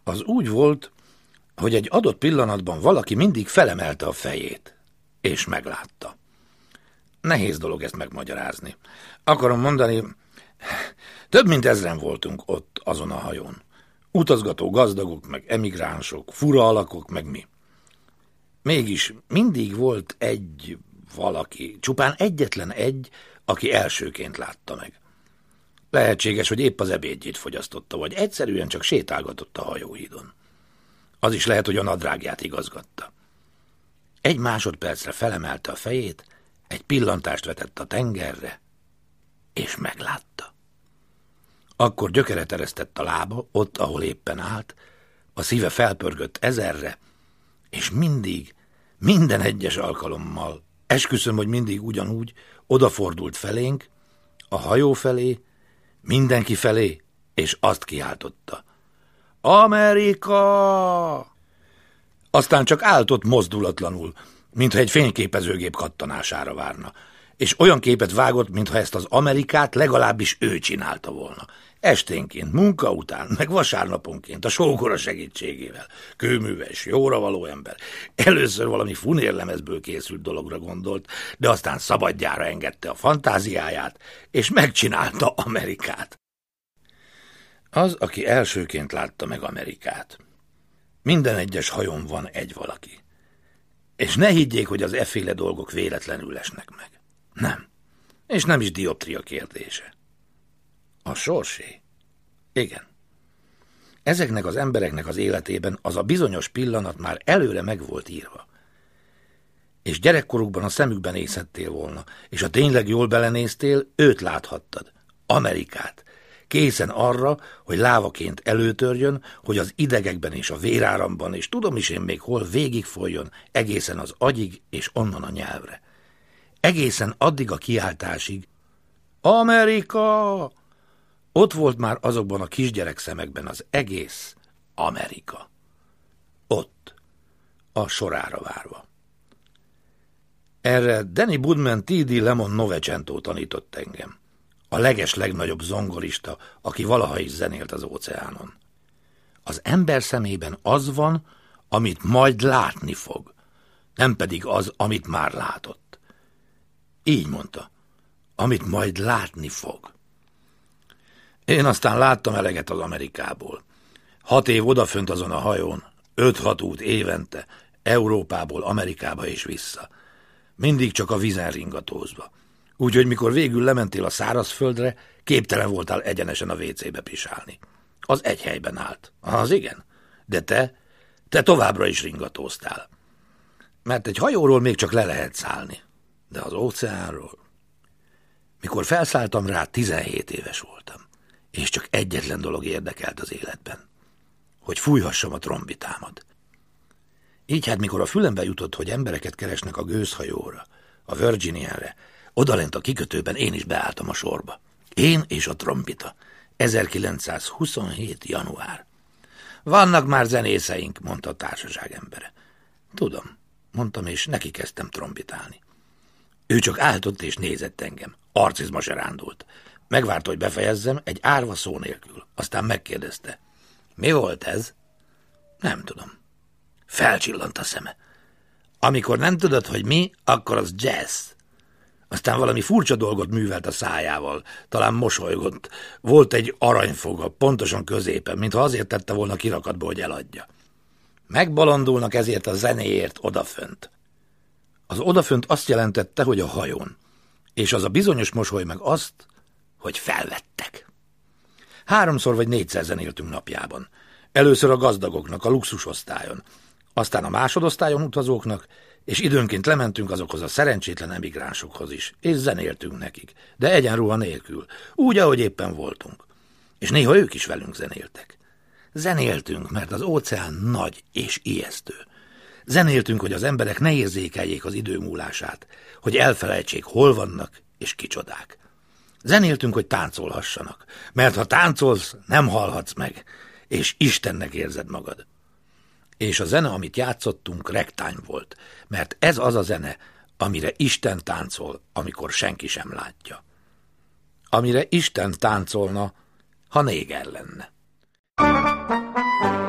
Az úgy volt, hogy egy adott pillanatban valaki mindig felemelte a fejét, és meglátta. Nehéz dolog ezt megmagyarázni. Akarom mondani, több mint 1000 voltunk ott azon a hajón. Utazgató gazdagok, meg emigránsok, fura alakok, meg mi. Mégis mindig volt egy valaki, csupán egyetlen egy, aki elsőként látta meg. Lehetséges, hogy épp az ebédjét fogyasztotta, vagy egyszerűen csak sétálgatott a hajóhídon. Az is lehet, hogy a nadrágját igazgatta. 1 másodpercre felemelte a fejét, egy pillantást vetett a tengerre, és meglátta. Akkor gyökeret eresztett a lába, ott, ahol éppen állt, a szíve felpörgött 1000-re, és mindig, minden egyes alkalommal, esküszöm, hogy mindig ugyanúgy, odafordult felénk, a hajó felé, mindenki felé, és azt kiáltotta. Amerika! Aztán csak állt ott mozdulatlanul, mintha egy fényképezőgép kattanására várna, és olyan képet vágott, mintha ezt az Amerikát legalábbis ő csinálta volna. Esténként, munka után, meg vasárnaponként, a sógora segítségével. Kőműves, jóra való ember. Először valami funérlemezből készült dologra gondolt, de aztán szabadjára engedte a fantáziáját, és megcsinálta Amerikát. Az, aki elsőként látta meg Amerikát. Minden egyes hajón van egy valaki. És ne higgyék, hogy az efféle dolgok véletlenül esnek meg. Nem. És nem is dioptria kérdése. A sorsé? Igen. Ezeknek az embereknek az életében az a bizonyos pillanat már előre meg volt írva. És gyerekkorukban a szemükben nézhettél volna, és ha tényleg jól belenéztél, őt láthattad. Amerikát. Készen arra, hogy lávaként előtörjön, hogy az idegekben és a véráramban, és tudom is én még hol végigfolyjon egészen az agyig és onnan a nyelvre. Egészen addig a kiáltásig. Amerika! Ott volt már azokban a kisgyerek szemekben az egész Amerika. Ott, a sorára várva. Erre Danny Budman T.D. Lemon Novecento tanított engem. A legnagyobb zongorista, aki valaha is zenélt az óceánon. Az ember szemében az van, amit majd látni fog, nem pedig az, amit már látott. Így mondta, amit majd látni fog. Én aztán láttam eleget az Amerikából. 6 év odafönt azon a hajón, 5-6 út évente, Európából Amerikába és vissza. Mindig csak a vízen ringatózva. Úgyhogy mikor végül lementél a szárazföldre, képtelen voltál egyenesen a WC-be pisálni. Az egy helyben állt. Az igen. De te továbbra is ringatóztál. Mert egy hajóról még csak le lehet szállni. De az óceánról... Mikor felszálltam rá, 17 éves voltam. És csak egyetlen dolog érdekelt az életben. Hogy fújhassam a trombitámat. Így hát, mikor a fülembe jutott, hogy embereket keresnek a gőzhajóra, a Virginianre, odalent a kikötőben én is beálltam a sorba. Én és a trombita. 1927. január. Vannak már zenészeink, mondta a társaság embere. Tudom, mondtam, és neki kezdtem trombitálni. Ő csak állt ott és nézett engem. Arcizma se rándult. Megvárta, hogy befejezzem, egy árva szó nélkül. Aztán megkérdezte. Mi volt ez? Nem tudom. Felcsillant a szeme. Amikor nem tudod, hogy mi, akkor az jazz. Aztán valami furcsa dolgot művelt a szájával, talán mosolygott. Volt egy aranyfoga, pontosan középen, mintha azért tette volna kirakatba, hogy eladja. Megbolondulnak ezért a zenéért odafönt. Az odafönt azt jelentette, hogy a hajón, és az a bizonyos mosoly meg azt, hogy felvettek. 3-szor vagy 4-szer zenéltünk napjában. Először a gazdagoknak, a luxusosztályon, aztán a másodosztályon utazóknak, és időnként lementünk azokhoz a szerencsétlen emigránsokhoz is, és zenéltünk nekik, de egyenruha nélkül, úgy, ahogy éppen voltunk. És néha ők is velünk zenéltek. Zenéltünk, mert az óceán nagy és ijesztő. Zenéltünk, hogy az emberek ne érzékeljék az idő múlását, hogy elfelejtsék, hol vannak és kicsodák. Zenéltünk, hogy táncolhassanak, mert ha táncolsz, nem halhatsz meg, és Istennek érzed magad. És a zene, amit játszottunk, ragtime volt, mert ez az a zene, amire Isten táncol, amikor senki sem látja. Amire Isten táncolna, ha néger lenne.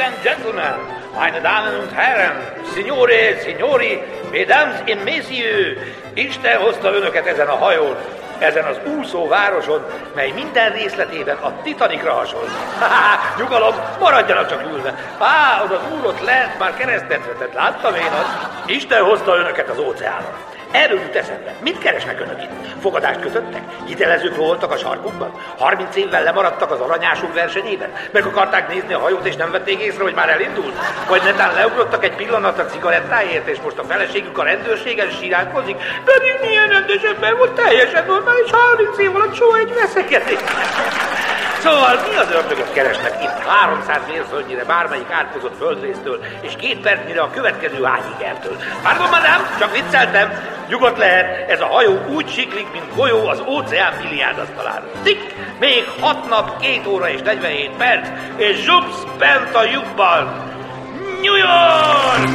and gentlemen, meine Damen und Herren, signore, signori, mesdames et messieurs, Isten hozta önöket ezen a hajón, ezen az úszó városon, mely minden részletében a Titanicra hasonlít. Nyugalom, maradjanak csak ülve. Az az úr ott lent már keresztet vetett, láttam én azt. Isten hozta önöket az óceánon. Erről jut eszembe. Mit keresnek önök itt? Fogadást kötöttek? Hitelezők voltak a sarkukban? 30 évvel lemaradtak az aranyások versenyében? Meg akarták nézni a hajót, és nem vették észre, hogy már elindult? Vagy netán leugrottak egy pillanatra cigarettáért, és most a feleségük a rendőrségen siránkozik? Pedig milyen rendes ember volt, teljesen normális, 30 év alatt soha egy veszekedés. Szóval mi az ördögöt keresnek itt 300 mérföldnyire bármelyik átkozott földrésztől, és 2 percnyire a következő ágyigertől? Pardon, madám, csak vicceltem. Nyugodt lehet, ez a hajó úgy siklik, mint golyó az óceán biliárdasztalán. Tik, még 6 nap, 2 óra és 47 perc, és zsupsz bent a lyukban. New York!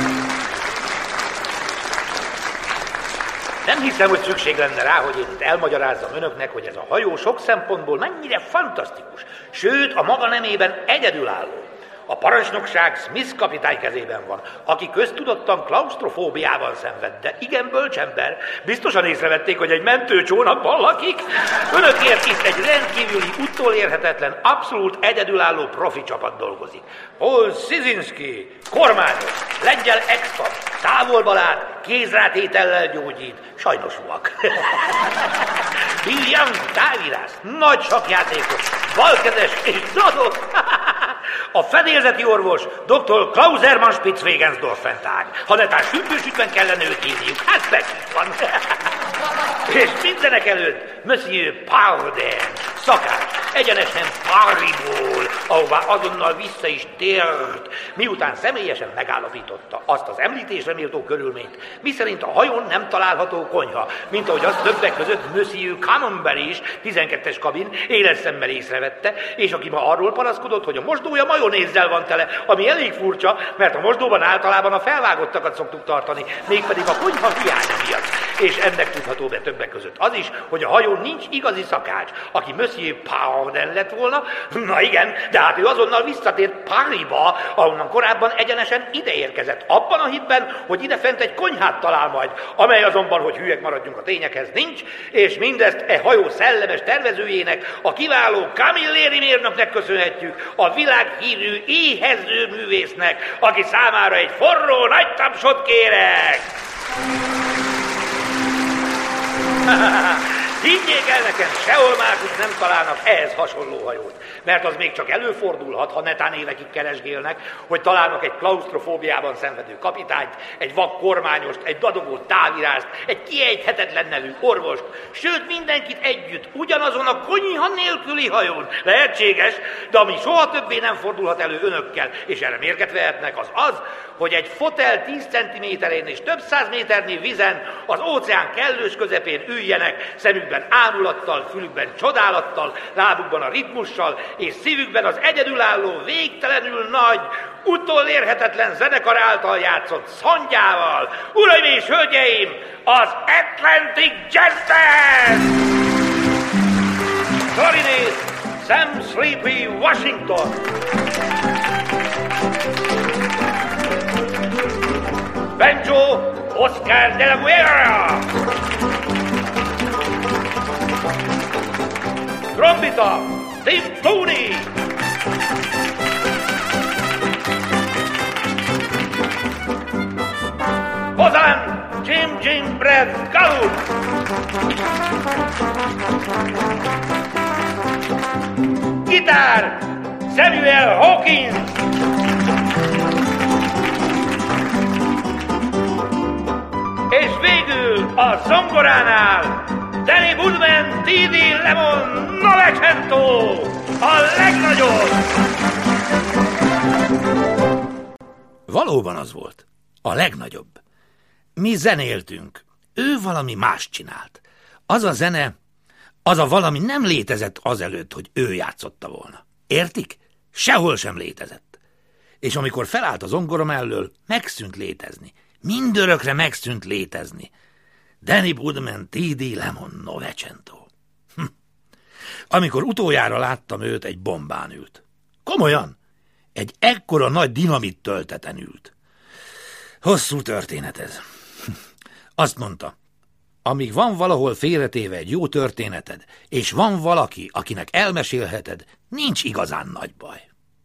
Nem hiszem, hogy szükség lenne rá, hogy én itt elmagyarázzam önöknek, hogy ez a hajó sok szempontból mennyire fantasztikus, sőt, a maga nemében egyedülálló. A parancsnokság Smith kapitány kezében van, aki köztudottan klausztrofóbiában szenved, de igen bölcs ember. Biztosan észrevették, hogy egy mentőcsónakban lakik. Önökért itt egy rendkívüli, utolérhetetlen, abszolút egyedülálló profi csapat dolgozik. Paul Szizinski, kormányos, lengyel expert, távolba lát, kézrátétellel gyógyít, sajnosúak. Bill Young, távírász, nagy sakjátékos, balkezes és dadok. A fedélzeti orvos dr. Klausermann Spitzwegensdorfen-tág. Ha netán sütősütben kellene őt hívniuk, hát megint van. És mindenek előtt Monsieur Parden, szakács, egyenesen Pariból, ahová azonnal vissza is tért, miután személyesen megállapította azt az említésre méltó körülményt, miszerint a hajón nem található konyha, mint ahogy azt többek között Monsieur Camembert is, 12-es kabin, éles szemmel észrevette, és aki ma arról panaszkodott, hogy a mosdója majonézzel van tele, ami elég furcsa, mert a mosdóban általában a felvágottakat szoktuk tartani, mégpedig a konyha hiánya miatt. És ennek tudható be többek között az is, hogy a hajón nincs igazi szakács, aki Monsieur Parden lett volna. Na igen, de hát ő azonnal visszatért Parisba, ahonnan korábban egyenesen ide érkezett, abban a hitben, hogy idefent egy konyhát talál majd, amely azonban, hogy hülyek maradjunk a tényekhez, nincs, és mindezt e hajó szellemes tervezőjének, a kiváló Camilleri mérnöknek köszönhetjük, a világhírű éhező művésznek, aki számára egy forró nagy tapsot kérek! Higgyék el nekem, sehol másutt nem találnak ehhez hasonló hajót, mert az még csak előfordulhat, ha netán évekig keresgélnek, hogy találnak egy klausztrofóbiában szenvedő kapitányt, egy vak kormányost, egy dadogó távírást, egy kiejthetetlen nevű orvost, sőt mindenkit együtt, ugyanazon a konyha nélküli hajón. Lehetséges, de ami soha többé nem fordulhat elő önökkel, és erre mérget vehetnek, az az, hogy egy fotel 10 cm-én és több 100 méternyi vizen az óceán kellős közepén üljenek, szemükben ámulattal, fülükben csodálattal, lábukban a ritmussal, és szívükben az egyedülálló, végtelenül nagy, utolérhetetlen zenekar által játszott szandjával. Uraim és hölgyeim, az Atlantic Jazz Band! Clarinet, Sam Sleepy Washington. Banjo, Oscar de la Guerra. Trombita, Steve Tooney. Bozán, Jim Brad Gallup. Gitár, Samuel Hawkins. És végül a zongoránál Danny Woodman, T.D. Lemon Novecento, a legnagyobb! Valóban az volt. A legnagyobb. Mi zenéltünk. Ő valami más csinált. Az a zene, az a valami nem létezett azelőtt, hogy ő játszotta volna. Értik? Sehol sem létezett. És amikor felállt a zongora mellől, megszűnt létezni. Mindörökre megszűnt létezni. Danny Woodman, T.D. Lemon Novecento. Amikor utoljára láttam őt, egy bombán ült. Komolyan. egy ekkora nagy dinamit tölteten ült. Hosszú történet ez. Azt mondta, amíg van valahol félretéve egy jó történeted, és van valaki, akinek elmesélheted, nincs igazán nagy baj.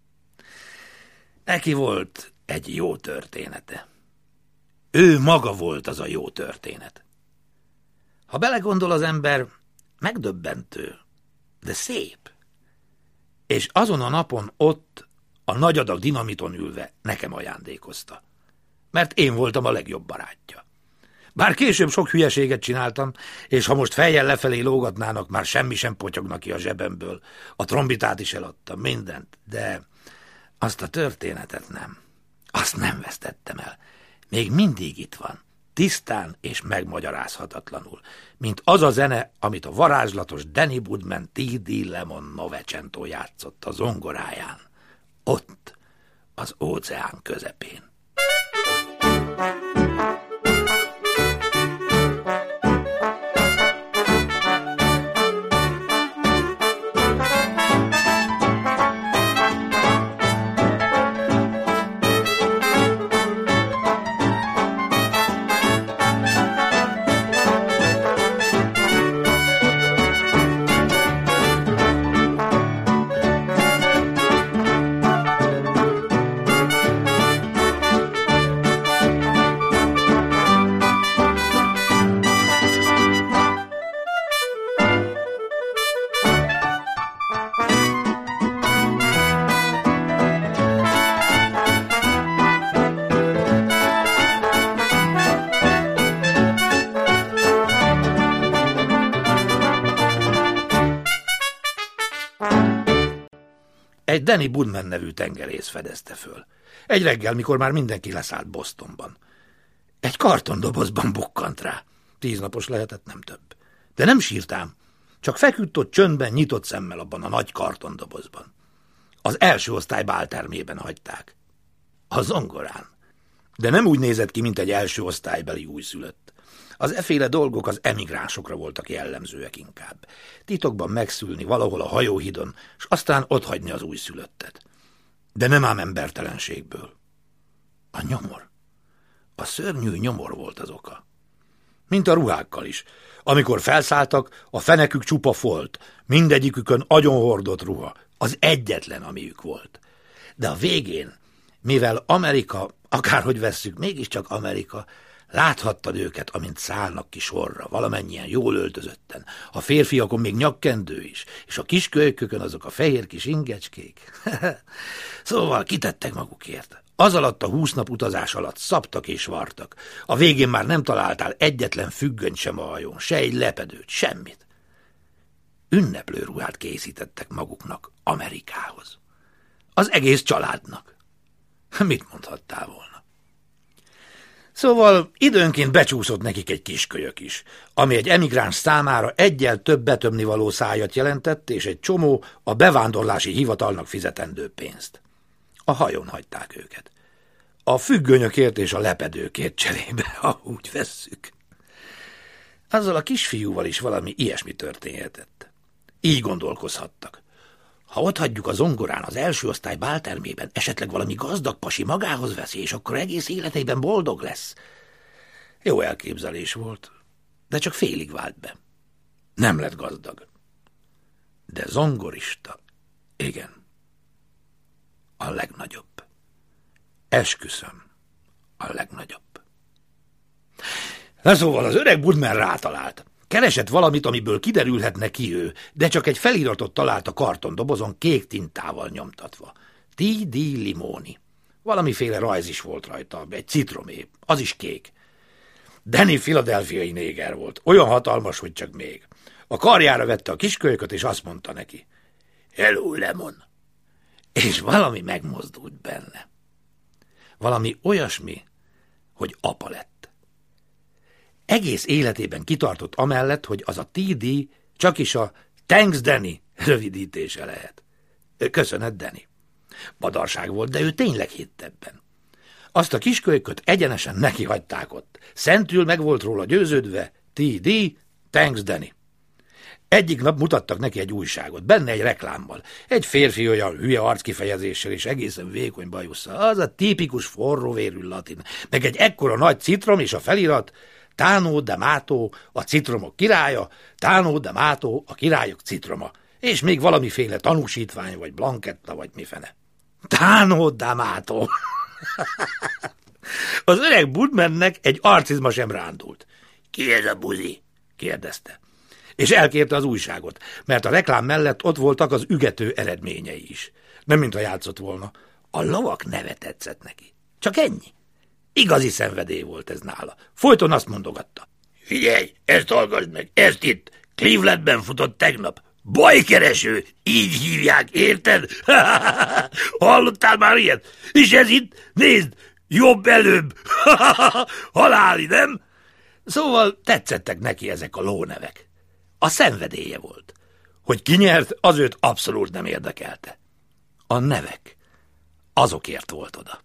Neki volt egy jó története. Ő maga volt az a jó történet. Ha belegondol az ember, megdöbbentő, de szép. És azon a napon ott, a nagy adag dinamiton ülve nekem ajándékozta. Mert én voltam a legjobb barátja. Bár később sok hülyeséget csináltam, és ha most fejjel lefelé lógatnának, már semmi sem potyogna ki a zsebemből. A trombitát is eladtam, mindent, de azt a történetet nem. Azt nem vesztettem el. Még mindig itt van, tisztán és megmagyarázhatatlanul, mint az a zene, amit a varázslatos Danny Woodman T.D. Lemon Novecento játszott a zongoráján. Ott, az óceán közepén. Egy Danny Woodman nevű tengerész fedezte föl. Egy reggel, mikor már mindenki leszállt Bostonban. Egy kartondobozban bukkant rá. 10 napos lehetett, nem több. De nem sírtám, csak feküdt ott csöndben, nyitott szemmel abban a nagy kartondobozban. Az első osztály báltermében hagyták. A zongorán. De nem úgy nézett ki, mint egy első osztálybeli újszülött. Az efféle dolgok az emigránsokra voltak jellemzőek inkább. Titokban megszülni valahol a hajóhidon, és aztán otthagyni az újszülöttet. De nem ám embertelenségből. A nyomor. A szörnyű nyomor volt az oka. Mint a ruhákkal is. Amikor felszálltak, a fenekük csupa folt, mindegyikükön agyonhordott ruha, az egyetlen, amiük volt. De a végén, mivel Amerika, akárhogy vesszük, mégiscsak Amerika, láthattad őket, amint szállnak ki sorra, valamennyien jól öltözötten, a férfiakon még nyakkendő is, és a kiskölykökön azok a fehér kis ingecskék. Szóval kitettek magukért. Az alatt a 20 nap utazás alatt szaptak és vartak. A végén már nem találtál egyetlen függönyt sem a hajón, se egy lepedőt, semmit. Ünneplő ruhát készítettek maguknak Amerikához. Az egész családnak. Mit mondhattál volna? Szóval időnként becsúszott nekik egy kiskölyök is, ami egy emigráns számára egyel több betömnivaló szájat jelentett, és egy csomó a bevándorlási hivatalnak fizetendő pénzt. A hajón hagyták őket. A függönyökért és a lepedőkért cserébe, ha úgy vesszük. Azzal a kisfiúval is valami ilyesmi történhetett. Így gondolkozhattak. Ha otthagyjuk a zongorán az első osztály báltermében, esetleg valami gazdag pasi magához veszi, és akkor egész életében boldog lesz. Jó elképzelés volt, de csak félig vált be. Nem lett gazdag. De zongorista, igen. A legnagyobb. Esküszöm, a legnagyobb. Na szóval az öreg Woodman rátalált. Keresett valamit, amiből kiderülhetne ki ő, de csak egy feliratot talált a kartondobozon kék tintával nyomtatva. T.D. Limoni. Valamiféle rajz is volt rajta, egy citromé, az is kék. Danny philadelphiai néger volt, olyan hatalmas, hogy csak még. A karjára vette a kiskölyköt, és azt mondta neki. Hello, Lemon! És valami megmozdult benne. Valami olyasmi, hogy apa lett. Egész életében kitartott amellett, hogy az a T.D. csak is a Thanks, Danny rövidítése lehet. Köszönet, Danny. Badarság volt, de ő tényleg hitt ebben. Azt a kiskölyköt egyenesen neki hagyták ott. Szentül meg volt róla győződve, T.D. Thanks, Danny. Egyik nap mutattak neki egy újságot, benne egy reklámmal. Egy férfi olyan hülye arckifejezéssel és egészen vékony bajusszal. Az a tipikus forróvérű latin. Meg egy ekkora nagy citrom és a felirat Tano D'Amato, a citromok királya, Tano D'Amato, a királyok citroma. És még valamiféle tanúsítvány, vagy blanketta, vagy mifene. Tano D'Amato. Az öreg Budmannek egy arcizma sem rándult. Ki ez a buzi? Kérdezte. És elkérte az újságot, mert a reklám mellett ott voltak az ügető eredményei is. Nem mintha játszott volna. A lovak neve tetszett neki. Csak ennyi. Igazi szenvedély volt ez nála. Folyton azt mondogatta. Figyelj, ezt hallgass meg, ezt itt. Clevelandben futott tegnap. Bajkereső, így hívják, érted? Hallottál már ilyet? És ez itt, nézd, jobb előbb. Haláli, nem? Szóval tetszettek neki ezek a lónevek. A szenvedélye volt. Hogy ki nyert, az őt abszolút nem érdekelte. A nevek, azokért volt oda.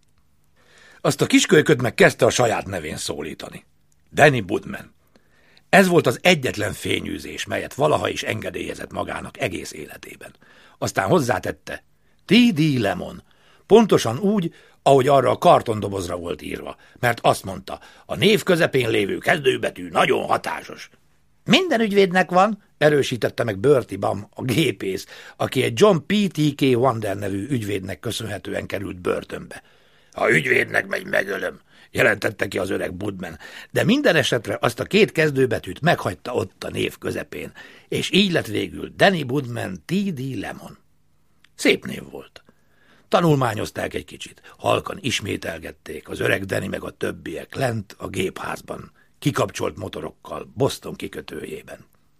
Azt a kiskölyköt meg kezdte a saját nevén szólítani. Danny Budman. Ez volt az egyetlen fényűzés, melyet valaha is engedélyezett magának egész életében. Aztán hozzátette, T.D. Lemon. Pontosan úgy, ahogy arra a kartondobozra volt írva, mert azt mondta, a név közepén lévő kezdőbetű nagyon hatásos. Minden ügyvédnek van, erősítette meg Bertie Bam, a gépész, aki egy John P.T.K. Wonder nevű ügyvédnek köszönhetően került börtönbe. Ha ügyvédnek megy, megölöm, jelentette ki az öreg Budman, de minden esetre azt a két kezdőbetűt meghagyta ott a név közepén, és így lett végül Danny Budman T.D. Lemon. Szép név volt. Tanulmányozták egy kicsit, halkan ismételgették az öreg Danny meg a többiek lent a gépházban, kikapcsolt motorokkal Boston kikötőjében.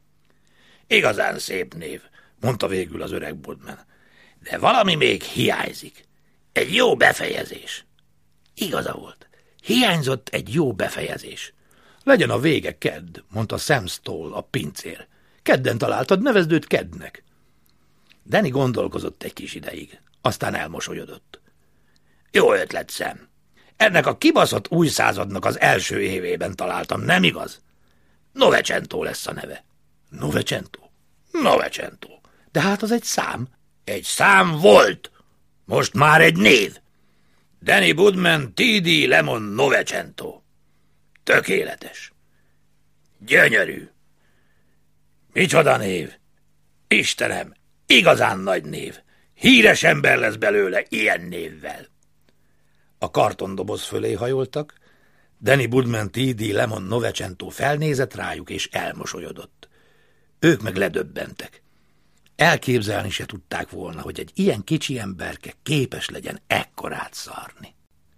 Igazán szép név, mondta végül az öreg Budman, de valami még hiányzik. Egy jó befejezés. Igaza volt. Hiányzott egy jó befejezés. Legyen a vége Kedd, mondta Sam Stoll, a pincér. Kedden találtad, nevezd őt Keddnek. Danny gondolkozott egy kis ideig, aztán elmosolyodott. Jó ötlet, Sam. Ennek a kibaszott új századnak az első évében találtam, nem igaz? Novecento lesz a neve. Novecento? Novecento. De hát az egy szám. Egy szám volt. Most már egy név. Danny Budman T.D. Lemon Novecento. Tökéletes. Gyönyörű. Micsoda név. Istenem, igazán nagy név. Híres ember lesz belőle ilyen névvel. A kartondoboz fölé hajoltak, Danny Budman T.D. Lemon Novecento felnézett rájuk és elmosolyodott. Ők meg ledöbbentek. Elképzelni se tudták volna, hogy egy ilyen kicsi emberke képes legyen ekkorát szarni.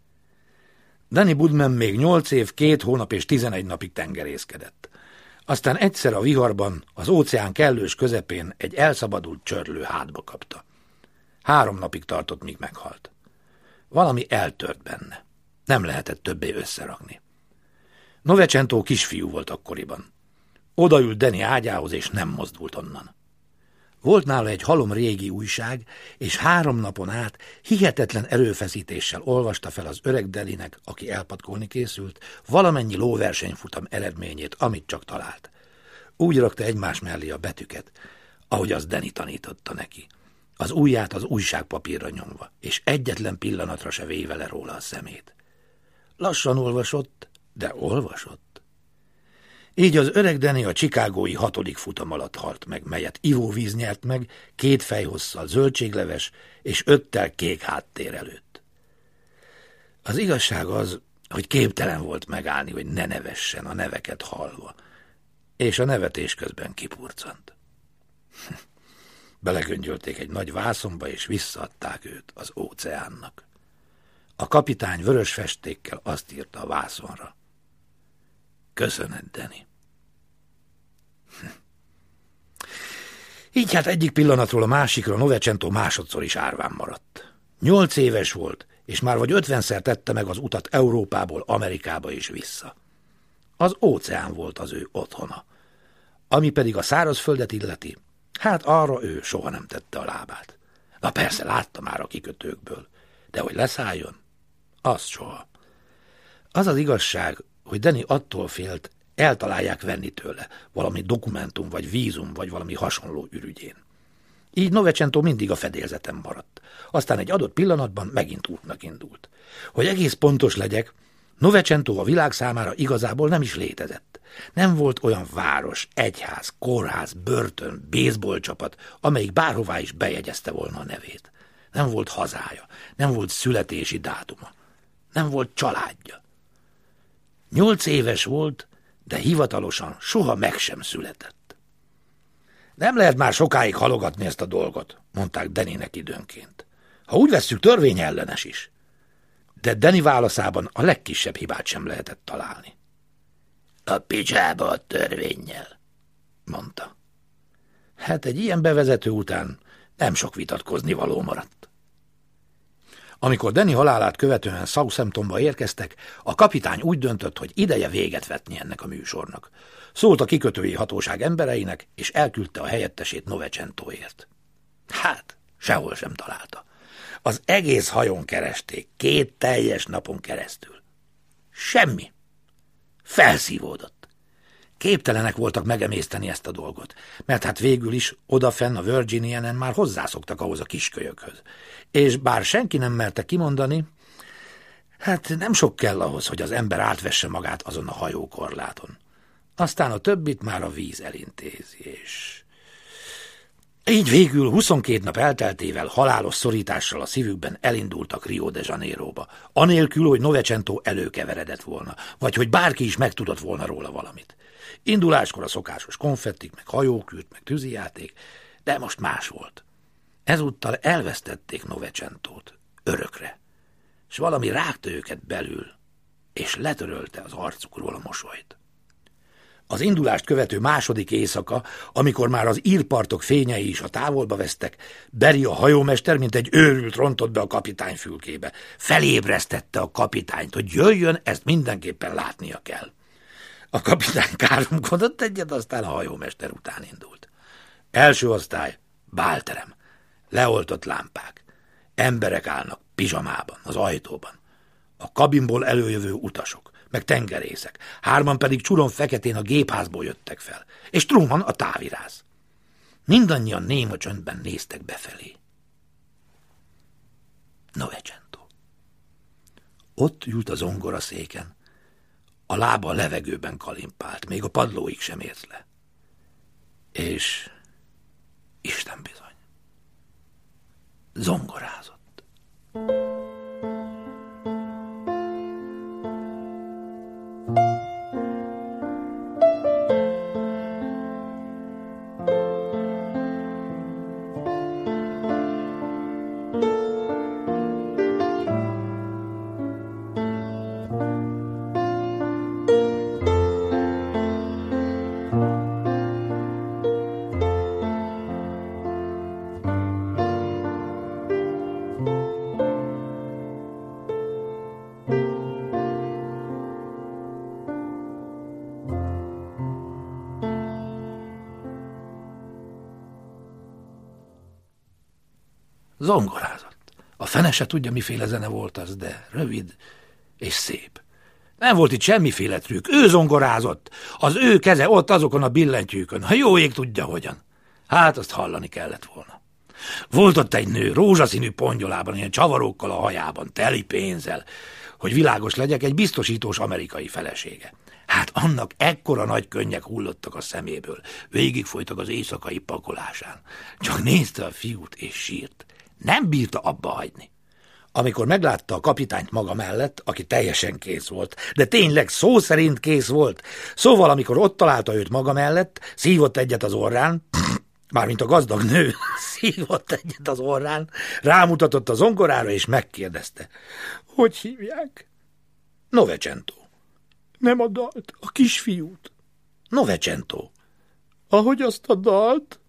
Danny Budman még 8 év, 2 hónap és 11 napig tengerészkedett. Aztán egyszer a viharban, az óceán kellős közepén egy elszabadult csörlő hátba kapta. 3 napig tartott, míg meghalt. Valami eltört benne. Nem lehetett többé összerakni. Novecento kisfiú volt akkoriban. Odaült Danny ágyához, és nem mozdult onnan. Volt nála egy halom régi újság, és 3 napon át hihetetlen erőfeszítéssel olvasta fel az öreg Dannynek, aki elpatkolni készült, valamennyi lóversenyfutam eredményét, amit csak talált. Úgy rakta egymás mellé a betűket, ahogy az Danny tanította neki. Az ujját az újságpapírra nyomva, és egyetlen pillanatra se véve le róla a szemét. Lassan olvasott, de olvasott. Így az öreg Danny a chicagói 6. futam alatt halt meg, melyet ivóvíz nyert meg, 2 fejhosszal zöldségleves és 5-tel kék háttér előtt. Az igazság az, hogy képtelen volt megállni, hogy ne nevessen a neveket hallva, és a nevetés közben kipurcant. Belegöngyölték egy nagy vászonba, és visszaadták őt az óceánnak. A kapitány vörös festékkel azt írta a vászonra. Köszönet, Danny. Így hát egyik pillanatról a másikra Novecento másodszor is árván maradt. 8 éves volt, és már vagy 50-szer tette meg az utat Európából Amerikába és vissza. Az óceán volt az ő otthona. Ami pedig a szárazföldet illeti, hát arra ő soha nem tette a lábát. Na persze, látta már a kikötőkből, de hogy leszálljon, az soha. Az az igazság, hogy Danny attól félt, eltalálják venni tőle, valami dokumentum, vagy vízum, vagy valami hasonló ürügyén. Így Novecento mindig a fedélzeten maradt. Aztán egy adott pillanatban megint útnak indult. Hogy egész pontos legyek, Novecento a világ számára igazából nem is létezett. Nem volt olyan város, egyház, kórház, börtön, baseballcsapat, amelyik bárhová is bejegyezte volna a nevét. Nem volt hazája, nem volt születési dátuma, nem volt családja. 8 éves volt, de hivatalosan soha meg sem született. Nem lehet már sokáig halogatni ezt a dolgot, mondták Dannynek időnként. Ha úgy vesszük, törvényellenes is. De Danny válaszában a legkisebb hibát sem lehetett találni. A picsába a törvénnyel, mondta. Hát egy ilyen bevezető után nem sok vitatkozni való maradt. Amikor Danny halálát követően Southamptonba érkeztek, a kapitány úgy döntött, hogy ideje véget vetni ennek a műsornak. Szólt a kikötői hatóság embereinek, és elküldte a helyettesét Novecentóért. Hát, sehol sem találta. Az egész hajón keresték, 2 teljes napon keresztül. Semmi. Felszívódott. Képtelenek voltak megemészteni ezt a dolgot, mert hát végül is odafenn a Virginianen már hozzászoktak ahhoz a kiskölyökhöz. És bár senki nem merte kimondani, hát nem sok kell ahhoz, hogy az ember átvesse magát azon a hajókorláton. Aztán a többit már a víz elintézi, és... Így végül 22 nap elteltével halálos szorítással a szívükben elindultak Rio de Janeiroba, anélkül, hogy Novecento előkeveredett volna, vagy hogy bárki is megtudott volna róla valamit. Induláskor a szokásos konfettik, meg hajókürt, meg tűzijáték, de most más volt. Ezúttal elvesztették Novecentót, örökre, és valami rágta őket belül, és letörölte az arcukról a mosolyt. Az indulást követő második éjszaka, amikor már az írpartok fényei is a távolba vesztek, Barry a hajómester, mint egy őrült rontott be a kapitány fülkébe. Felébresztette a kapitányt, hogy jöjjön, ezt mindenképpen látnia kell. A kapitány káromkodott egyet, aztán a hajómester után indult. Első osztály, bálterem, leoltott lámpák. Emberek állnak pizsamában, az ajtóban. A kabinból előjövő utasok, meg tengerészek, 3 pedig csuron feketén a gépházból jöttek fel, és Truman a táviráz. Mindannyian néma csöndben néztek befelé. Novecento. Ott ült a zongoraszéken, a lába a levegőben kalimpált, még a padlóig sem ért le. És Isten bizony, zongorázott. Zongorázott. A fene se tudja, miféle zene volt az, de rövid és szép. Nem volt itt semmiféle trükk. Ő zongorázott. Az ő keze ott azokon a billentyűkön. Ha jó ég tudja hogyan. Hát azt hallani kellett volna. Volt ott egy nő, rózsaszínű pongyolában, ilyen csavarókkal a hajában, teli pénzzel, hogy világos legyek, egy biztosítós amerikai felesége. Hát annak ekkora nagy könnyek hullottak a szeméből. Végigfolytak az éjszakai pakolásán. Csak nézte a fiút és sírt. Nem bírta abba hagyni. Amikor meglátta a kapitányt maga mellett, aki teljesen kész volt, de tényleg szó szerint kész volt, szóval amikor ott találta őt maga mellett, szívott egyet az orrán, mármint a gazdag nő szívott egyet az orrán, rámutatott a zongorára és megkérdezte. Hogy hívják? Novecento. Nem a dalt, a kisfiút. Novecento. Ahogy azt a dalt?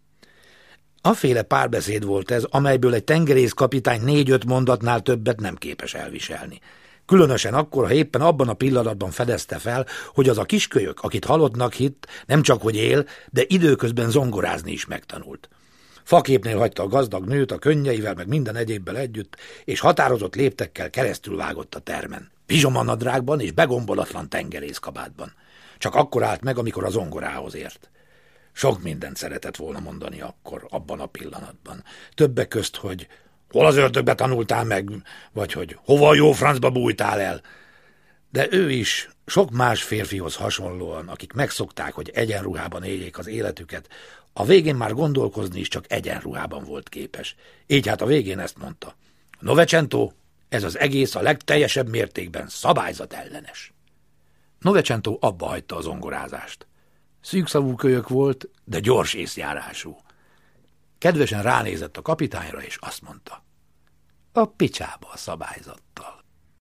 Aféle párbeszéd volt ez, amelyből egy tengerészkapitány 4-5 mondatnál többet nem képes elviselni. Különösen akkor, ha éppen abban a pillanatban fedezte fel, hogy az a kiskölyök, akit halottnak hitt, nem csak hogy él, de időközben zongorázni is megtanult. Faképnél hagyta a gazdag nőt a könnyeivel, meg minden egyébbel együtt, és határozott léptekkel keresztül vágott a termen. Pizsomanadrágban és begombolatlan tengerészkabátban. Csak akkor állt meg, amikor a zongorához ért. Sok mindent szeretett volna mondani akkor, abban a pillanatban. Többek közt, hogy hol az ördögbe tanultál meg, vagy hogy hova a jó francba bújtál el. De ő is, sok más férfihoz hasonlóan, akik megszokták, hogy egyenruhában éljék az életüket, a végén már gondolkozni is csak egyenruhában volt képes. Így hát a végén ezt mondta. Novecento, ez az egész a legteljesebb mértékben szabályzatellenes. Novecento abba hagyta a zongorázást. Szűkszavú kölyök volt, de gyors észjárású. Kedvesen ránézett a kapitányra, és azt mondta. A picsába a szabályzattal.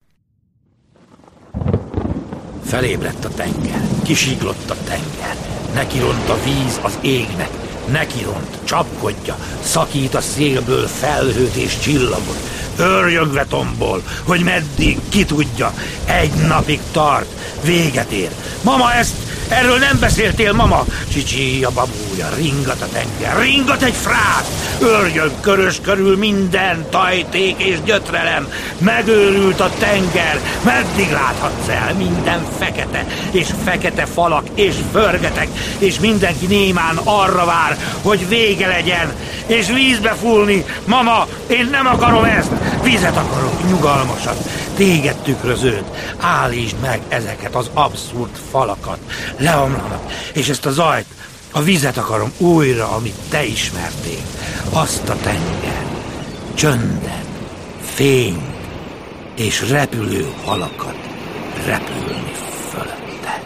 Felébredt a tenger, kisíglott a tenger, nekiront a víz az égnek, nekiront, csapkodja, szakít a szélből felhőt és csillagot, örjögve tombol, hogy meddig, ki tudja, egy napig tart, véget ér. Mama, erről nem beszéltél, mama! Csicsi a babúja, ringat a tenger, ringat egy frát, örjög körös körül minden tajték és gyötrelem, megőrült a tenger, meddig láthatsz el, minden fekete, és fekete falak, és förgetek, és mindenki némán arra vár, hogy vége legyen, és vízbe fúlni. Mama, én nem akarom ezt, vizet akarok, nyugalmasat, téged tükrözőt, állítsd meg ezeket az abszurd falakat, leomlanak, és ezt a zajt, a vizet akarom újra, amit te ismertél, azt a tenger, csöndet, fényt és repülő halakat repülni fölötte.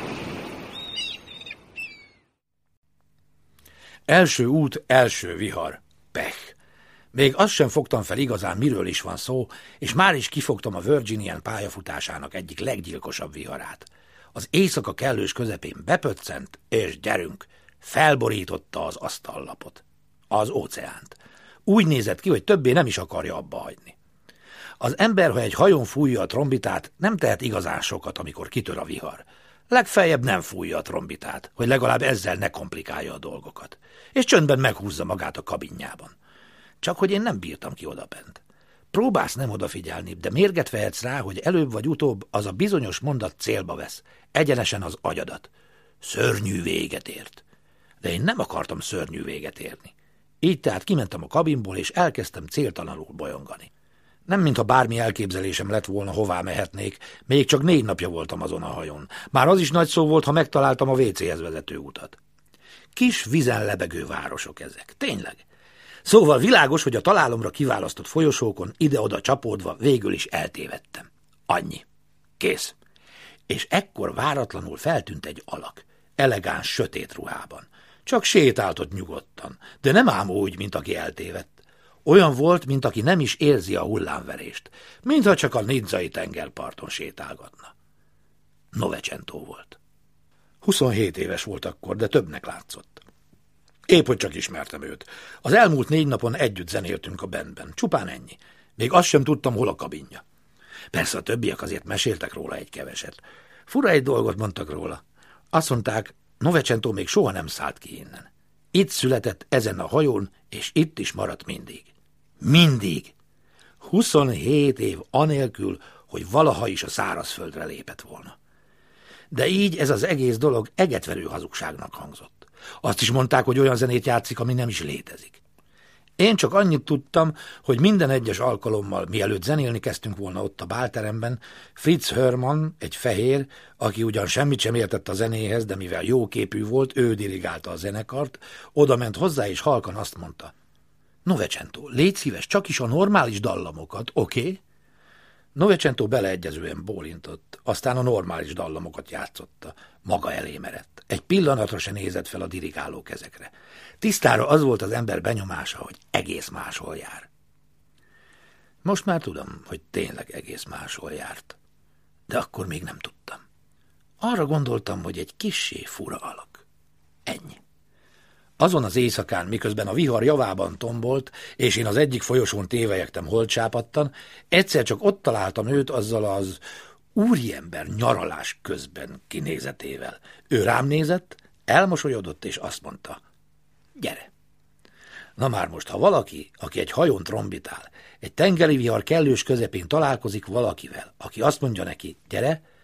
Első út, első vihar, pech. Még azt sem fogtam fel igazán, miről is van szó, és már is kifogtam a Virginian pályafutásának egyik leggyilkosabb viharát. Az éjszaka kellős közepén bepöccent, és gyerünk, felborította az asztallapot, az óceánt. Úgy nézett ki, hogy többé nem is akarja abba hagyni. Az ember, ha egy hajón fújja a trombitát, nem tehet igazán sokat, amikor kitör a vihar. Legfeljebb nem fújja a trombitát, hogy legalább ezzel ne komplikálja a dolgokat, és csöndben meghúzza magát a kabinjában. Csak hogy én nem bírtam ki odabent. Próbálsz nem odafigyelni, de mérget vehetsz rá, hogy előbb vagy utóbb az a bizonyos mondat célba vesz, egyenesen az agyadat. Szörnyű véget ért. De én nem akartam szörnyű véget érni. Így tehát kimentem a kabinból, és elkezdtem céltalanul bolyongani. Nem mintha bármi elképzelésem lett volna, hová mehetnék, még csak 4 napja voltam azon a hajón. Már az is nagy szó volt, ha megtaláltam a WC-hez vezető utat. Kis vízen lebegő városok ezek, tényleg. Szóval világos, hogy a találomra kiválasztott folyosókon ide-oda csapódva végül is eltévedtem. Annyi. Kész. És ekkor váratlanul feltűnt egy alak, elegáns sötét ruhában. Csak sétált ott nyugodtan, de nem ám úgy, mint aki eltévedt. Olyan volt, mint aki nem is érzi a hullámverést, mintha csak a nizzai tengerparton sétálgatna. Novecento volt. 27 éves volt akkor, de többnek látszott. Épp hogy csak ismertem őt. Az elmúlt 4 napon együtt zenéltünk a bandben, csupán ennyi. Még azt sem tudtam, hol a kabinja. Persze a többiek azért meséltek róla egy keveset. Fura egy dolgot mondtak róla. Azt mondták, Novecento még soha nem szállt ki innen. Itt született ezen a hajón, és itt is maradt mindig. Mindig! 27 év anélkül, hogy valaha is a szárazföldre lépett volna. De így ez az egész dolog egetverő hazugságnak hangzott. Azt is mondták, hogy olyan zenét játszik, ami nem is létezik. Én csak annyit tudtam, hogy minden egyes alkalommal, mielőtt zenélni kezdtünk volna ott a bálteremben, Fritz Hermann, egy fehér, aki ugyan semmit sem értett a zenéhez, de mivel jóképű volt, ő dirigálta a zenekart, oda ment hozzá, és halkan azt mondta: Novecento, légy szíves, csak is a normális dallamokat, oké? Novecento beleegyezően bólintott, aztán a normális dallamokat játszotta. Maga elé merett. Egy pillanatra se nézett fel a dirigáló kezekre. Tisztára az volt az ember benyomása, hogy egész máshol jár. Most már tudom, hogy tényleg egész máshol járt. De akkor még nem tudtam. Arra gondoltam, hogy egy kissé fura alak. Ennyi. Azon az éjszakán, miközben a vihar javában tombolt, és én az egyik folyosón tévelyegtem holdcsápattan, egyszer csak ott találtam őt azzal az úriember nyaralás közben kinézetével. Ő rám nézett, elmosolyodott, és azt mondta: gyere! Na már most, ha valaki, aki egy hajón trombitál, egy tengeri vihar kellős közepén találkozik valakivel, aki azt mondja neki: gyere,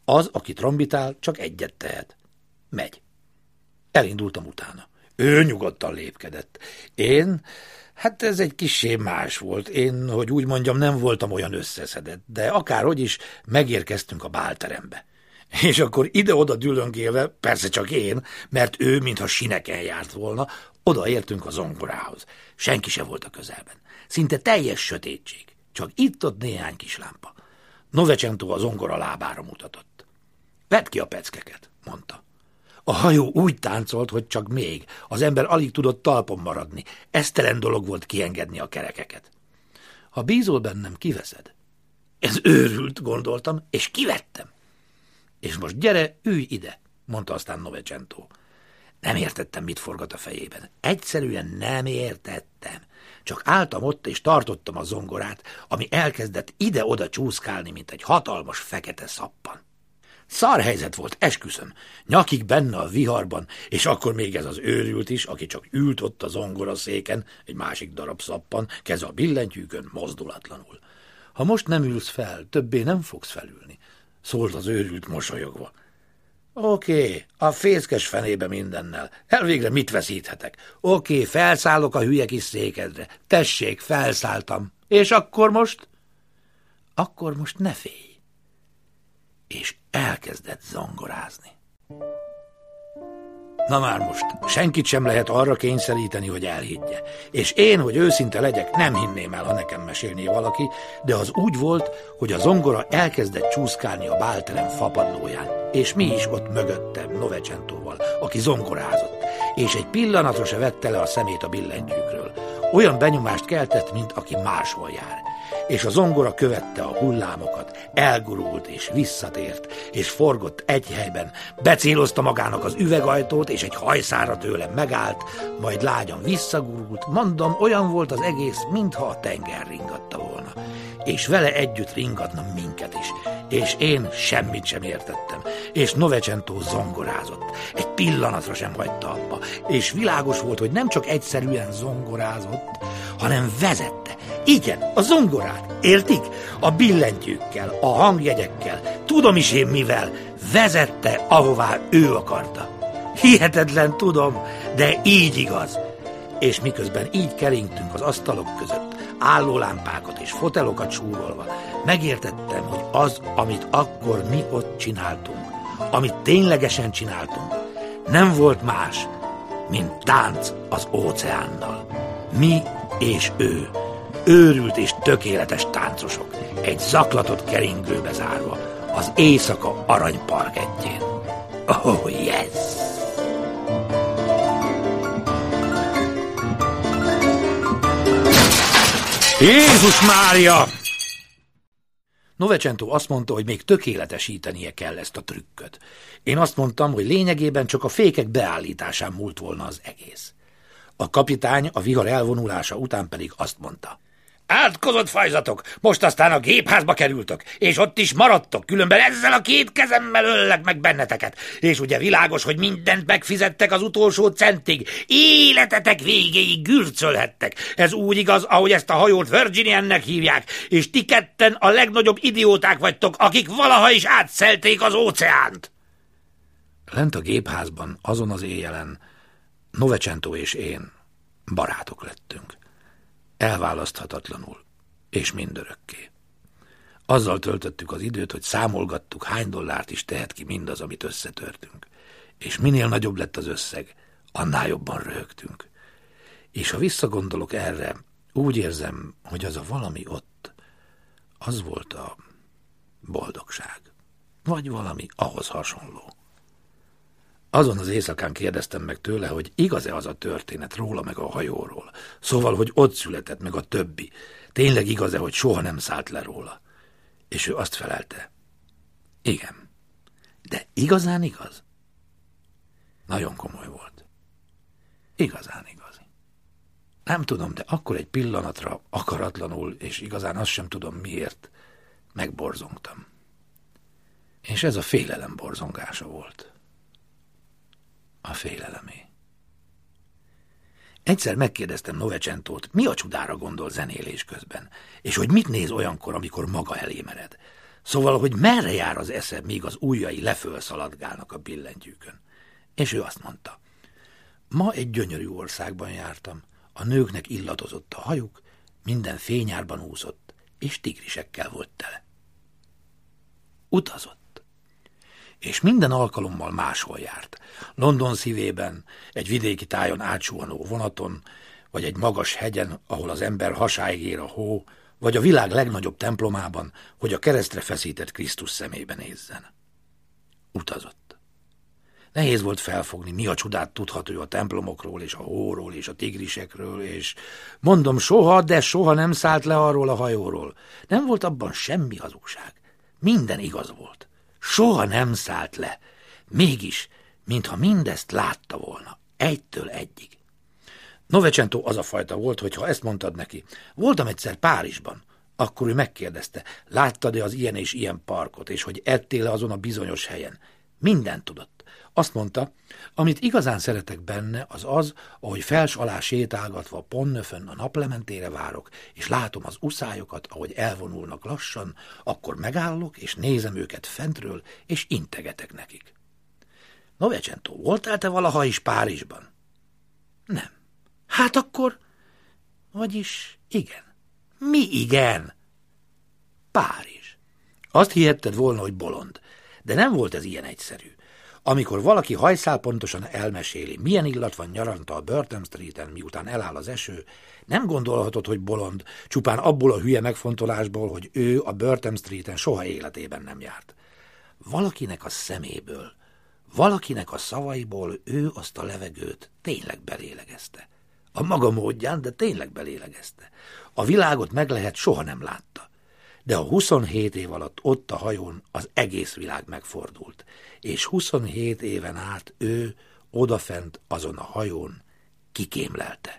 Az, aki trombitál, csak egyet tehet. Megy. Elindultam utána. Ő nyugodtan lépkedett. Hát ez egy kissé más volt. Én, hogy úgy mondjam, nem voltam olyan összeszedett, de akárhogy is megérkeztünk a bálterembe. És akkor ide-oda dülöngélve, persze csak én, mert ő, mintha sineken járt volna, odaértünk a zongorához. Senki se volt a közelben. Szinte teljes sötétség. Csak itt-ott néhány kis lámpa. Novecento a zongora lábára mutatott. Vedd ki a peckeket, mondta. A hajó úgy táncolt, hogy csak még. Az ember alig tudott talpon maradni. Esztelen dolog volt kiengedni a kerekeket. Ha bízol bennem, kiveszed. Ez őrült, gondoltam, és kivettem. És most gyere, ülj ide, mondta aztán Novecento. Nem értettem, mit forgat a fejében. Egyszerűen nem értettem. Csak álltam ott, és tartottam a zongorát, ami elkezdett ide-oda csúszkálni, mint egy hatalmas fekete szappan. Szar helyzet volt, esküszöm. Nyakig benne a viharban, és akkor még ez az őrült is, aki csak ült ott a zongoraszéken, egy másik darab szappan, keze a billentyűkön, mozdulatlanul. Ha most nem ülsz fel, többé nem fogsz felülni, szólt az őrült mosolyogva. Oké, a fészkes fenébe mindennel. Elvégre mit veszíthetek? Oké, felszállok a hülye kis székedre. Tessék, felszálltam. És akkor most? Akkor most ne félj. És elkezdett zongorázni. Na már most, senkit sem lehet arra kényszeríteni, hogy elhiggye. És én, hogy őszinte legyek, nem hinném el, ha nekem mesélné valaki, de az úgy volt, hogy a zongora elkezdett csúszkálni a bálterem fapadlóján, és mi is ott mögöttem Novecentóval, aki zongorázott, és egy pillanatra se vette le a szemét a billentyűkről. Olyan benyomást keltett, mint aki máshol jár. És a zongora követte a hullámokat, elgurult és visszatért, és forgott egy helyben, becélozta magának az üvegajtót, és egy hajszára tőlem megállt, majd lágyan visszagurult, mondom, olyan volt az egész, mintha a tenger ringatta volna. És vele együtt ringatna minket is, és én semmit sem értettem, és Novecento zongorázott, egy pillanatra sem hagyta abba, és világos volt, hogy nem csak egyszerűen zongorázott, hanem vezette. Igen, a zongorát, értik? A billentyűkkel, a hangjegyekkel, tudom is én mivel, vezette, ahová ő akarta. Hihetetlen, tudom, de így igaz. És miközben így keringtünk az asztalok között, állólámpákat és fotelokat súrolva, megértettem, hogy az, amit akkor mi ott csináltunk, amit ténylegesen csináltunk, nem volt más, mint tánc az óceánnal. Mi és ő, őrült és tökéletes táncosok, egy zaklatott keringőbe zárva, az éjszaka aranyparkettjén. Oh, yes! Jézus Mária! Novecento azt mondta, hogy még tökéletesítenie kell ezt a trükköt. Én azt mondtam, hogy lényegében csak a fékek beállításán múlt volna az egész. A kapitány a vihar elvonulása után pedig azt mondta. Átkozott fajzatok, most aztán a gépházba kerültök, és ott is maradtok, különben ezzel a két kezemmel öllek meg benneteket. És ugye világos, hogy mindent megfizettek az utolsó centig, életetek végéig gürcölhettek. Ez úgy igaz, ahogy ezt a hajót Virginiannek hívják, és ti ketten a legnagyobb idióták vagytok, akik valaha is átszelték az óceánt. Lent a gépházban, azon az éjjelen Novecento és én barátok lettünk. Elválaszthatatlanul, és mindörökké. Azzal töltöttük az időt, hogy számolgattuk, hány dollárt is tehet ki mindaz, amit összetörtünk. És minél nagyobb lett az összeg, annál jobban röhögtünk. És ha visszagondolok erre, úgy érzem, hogy az a valami ott, az volt a boldogság. Vagy valami ahhoz hasonló. Azon az éjszakán kérdeztem meg tőle, hogy igaz-e az a történet róla meg a hajóról. Szóval, hogy ott született meg a többi. Tényleg igaz-e, hogy soha nem szállt le róla? És ő azt felelte. Igen. De igazán igaz? Nagyon komoly volt. Igazán igazi. Nem tudom, de akkor egy pillanatra, akaratlanul, és igazán azt sem tudom miért, megborzongtam. És ez a félelem borzongása volt. A félelemé. Egyszer megkérdeztem Novecentót, mi a csudára gondol zenélés közben, és hogy mit néz olyankor, amikor maga elé mered. Szóval, hogy merre jár az esze, míg az ujjai lefölszaladgálnak a billentyűkön. És ő azt mondta, ma egy gyönyörű országban jártam, a nőknek illatozott a hajuk, minden fényárban úszott, és tigrisekkel volt tele. Utazott. És minden alkalommal máshol járt. London szívében, egy vidéki tájon átsuhanó vonaton, vagy egy magas hegyen, ahol az ember hasáig ér a hó, vagy a világ legnagyobb templomában, hogy a keresztre feszített Krisztus szemébe nézzen. Utazott. Nehéz volt felfogni, mi a csodát tudhat ő a templomokról, és a hóról, és a tigrisekről, és mondom, soha, de soha nem szállt le arról a hajóról. Nem volt abban semmi hazugság. Minden igaz volt. Soha nem szállt le. Mégis, mintha mindezt látta volna, egytől egyig. Novecento az a fajta volt, hogy ha ezt mondtad neki, voltam egyszer Párizsban, akkor ő megkérdezte, láttad-e az ilyen és ilyen parkot, és hogy ettél-e azon a bizonyos helyen. Mindent tudott. Azt mondta, amit igazán szeretek benne, az az, ahogy fels alá sétálgatva a Pont-Neufön a naplementére várok, és látom az uszályokat, ahogy elvonulnak lassan, akkor megállok, és nézem őket fentről, és integetek nekik. Novecento, voltál te valaha is Párizsban? Nem. Hát akkor... Vagyis igen. Mi igen? Párizs. Azt hihetted volna, hogy bolond, de nem volt ez ilyen egyszerű. Amikor valaki hajszálpontosan elmeséli, milyen illat van nyaranta a Burnham Streeten, miután eláll az eső, nem gondolhatod, hogy bolond, csupán abból a hülye megfontolásból, hogy ő a Burnham Streeten soha életében nem járt. Valakinek a szeméből, valakinek a szavaiból ő azt a levegőt tényleg belélegezte. A maga módján, de tényleg belélegezte. A világot meg lehet, soha nem látta. De a 27 év alatt ott a hajón az egész világ megfordult, és 27 éven át ő odafent azon a hajón kikémlelte,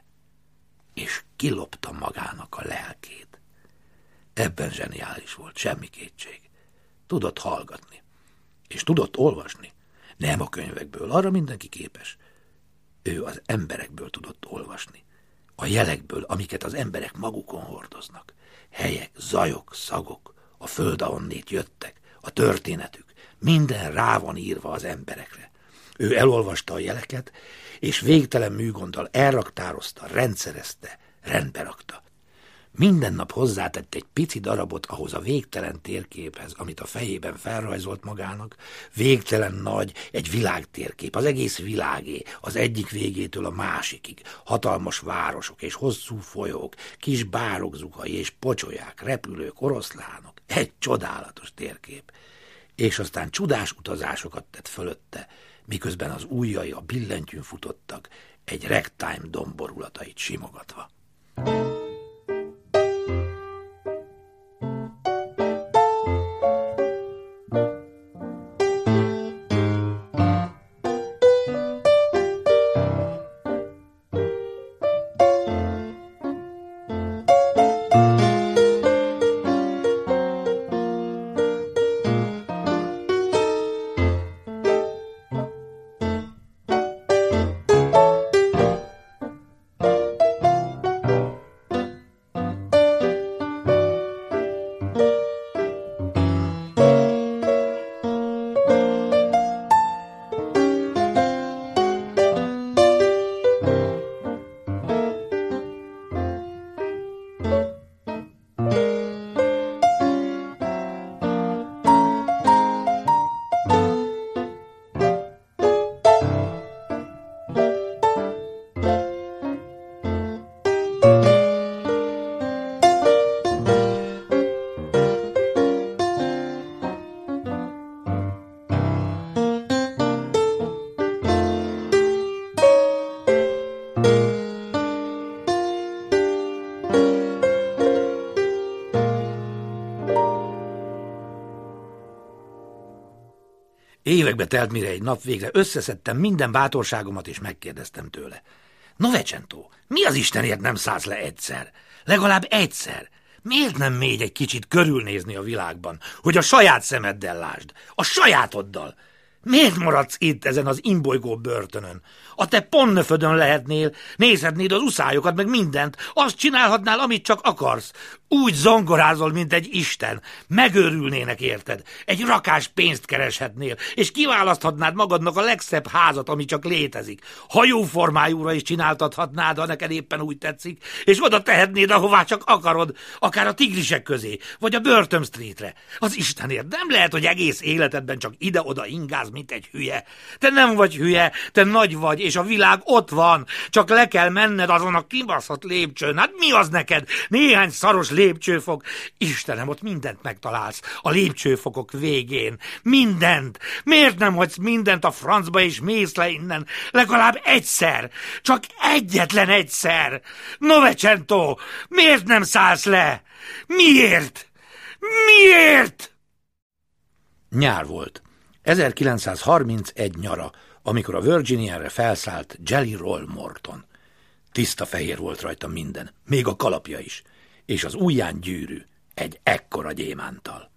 és kilopta magának a lelkét. Ebben zseniális volt, semmi kétség. Tudott hallgatni, és tudott olvasni. Nem a könyvekből, arra mindenki képes. Ő az emberekből tudott olvasni. A jelekből, amiket az emberek magukon hordoznak. Helyek, zajok, szagok, a föld, ahonnét jöttek, a történetük, minden rá van írva az emberekre. Ő elolvasta a jeleket, és végtelen műgonddal elraktározta, rendszerezte, rendbe rakta. Minden nap hozzátett egy pici darabot ahhoz a végtelen térképhez, amit a fejében felrajzolt magának, végtelen nagy, egy világtérkép, az egész világé, az egyik végétől a másikig, hatalmas városok és hosszú folyók, kis bárok zugai és pocsolyák, repülők, oroszlánok, egy csodálatos térkép. És aztán csodás utazásokat tett fölötte, miközben az ujjai a billentyűn futottak, egy ragtime domborulatait simogatva. Évekbe telt, mire egy nap végre összeszedtem minden bátorságomat, és megkérdeztem tőle. Novecento, mi az Istenért nem szállsz le egyszer? Legalább egyszer. Miért nem mégy egy kicsit körülnézni a világban, hogy a saját szemeddel lásd? A sajátoddal! Miért maradsz itt ezen az imbolygó börtönön? A te ponnöfödön lehetnél, nézhetnéd az uszályokat, meg mindent, azt csinálhatnál, amit csak akarsz. Úgy zongorázol, mint egy isten. Megőrülnének, érted? Egy rakás pénzt kereshetnél, és kiválaszthatnád magadnak a legszebb házat, ami csak létezik. Hajóformájúra is csináltathatnád, ha neked éppen úgy tetszik, és oda tehetnéd, ahová csak akarod, akár a tigrisek közé, vagy a Börtön Streetre. Az Istenért, nem lehet, hogy egész életedben csak ide-oda ingáz, mint egy hülye. Te nem vagy hülye, te nagy vagy, és a világ ott van, csak le kell menned azon a kibaszott lépcsőn. Hát mi az neked? Néhány szaros lépcsőfok. Istenem, ott mindent megtalálsz. A lépcsőfokok végén. Mindent. Miért nem hagysz mindent a francba, és mész le innen? Legalább egyszer. Csak egyetlen egyszer. Novecento, miért nem szállsz le? Miért? Miért? Nyár volt. 1931 nyara, amikor a Virginianre felszállt Jelly Roll Morton. Tiszta fehér volt rajta minden, még a kalapja is, és az ujján gyűrű, egy ekkora gyémántal.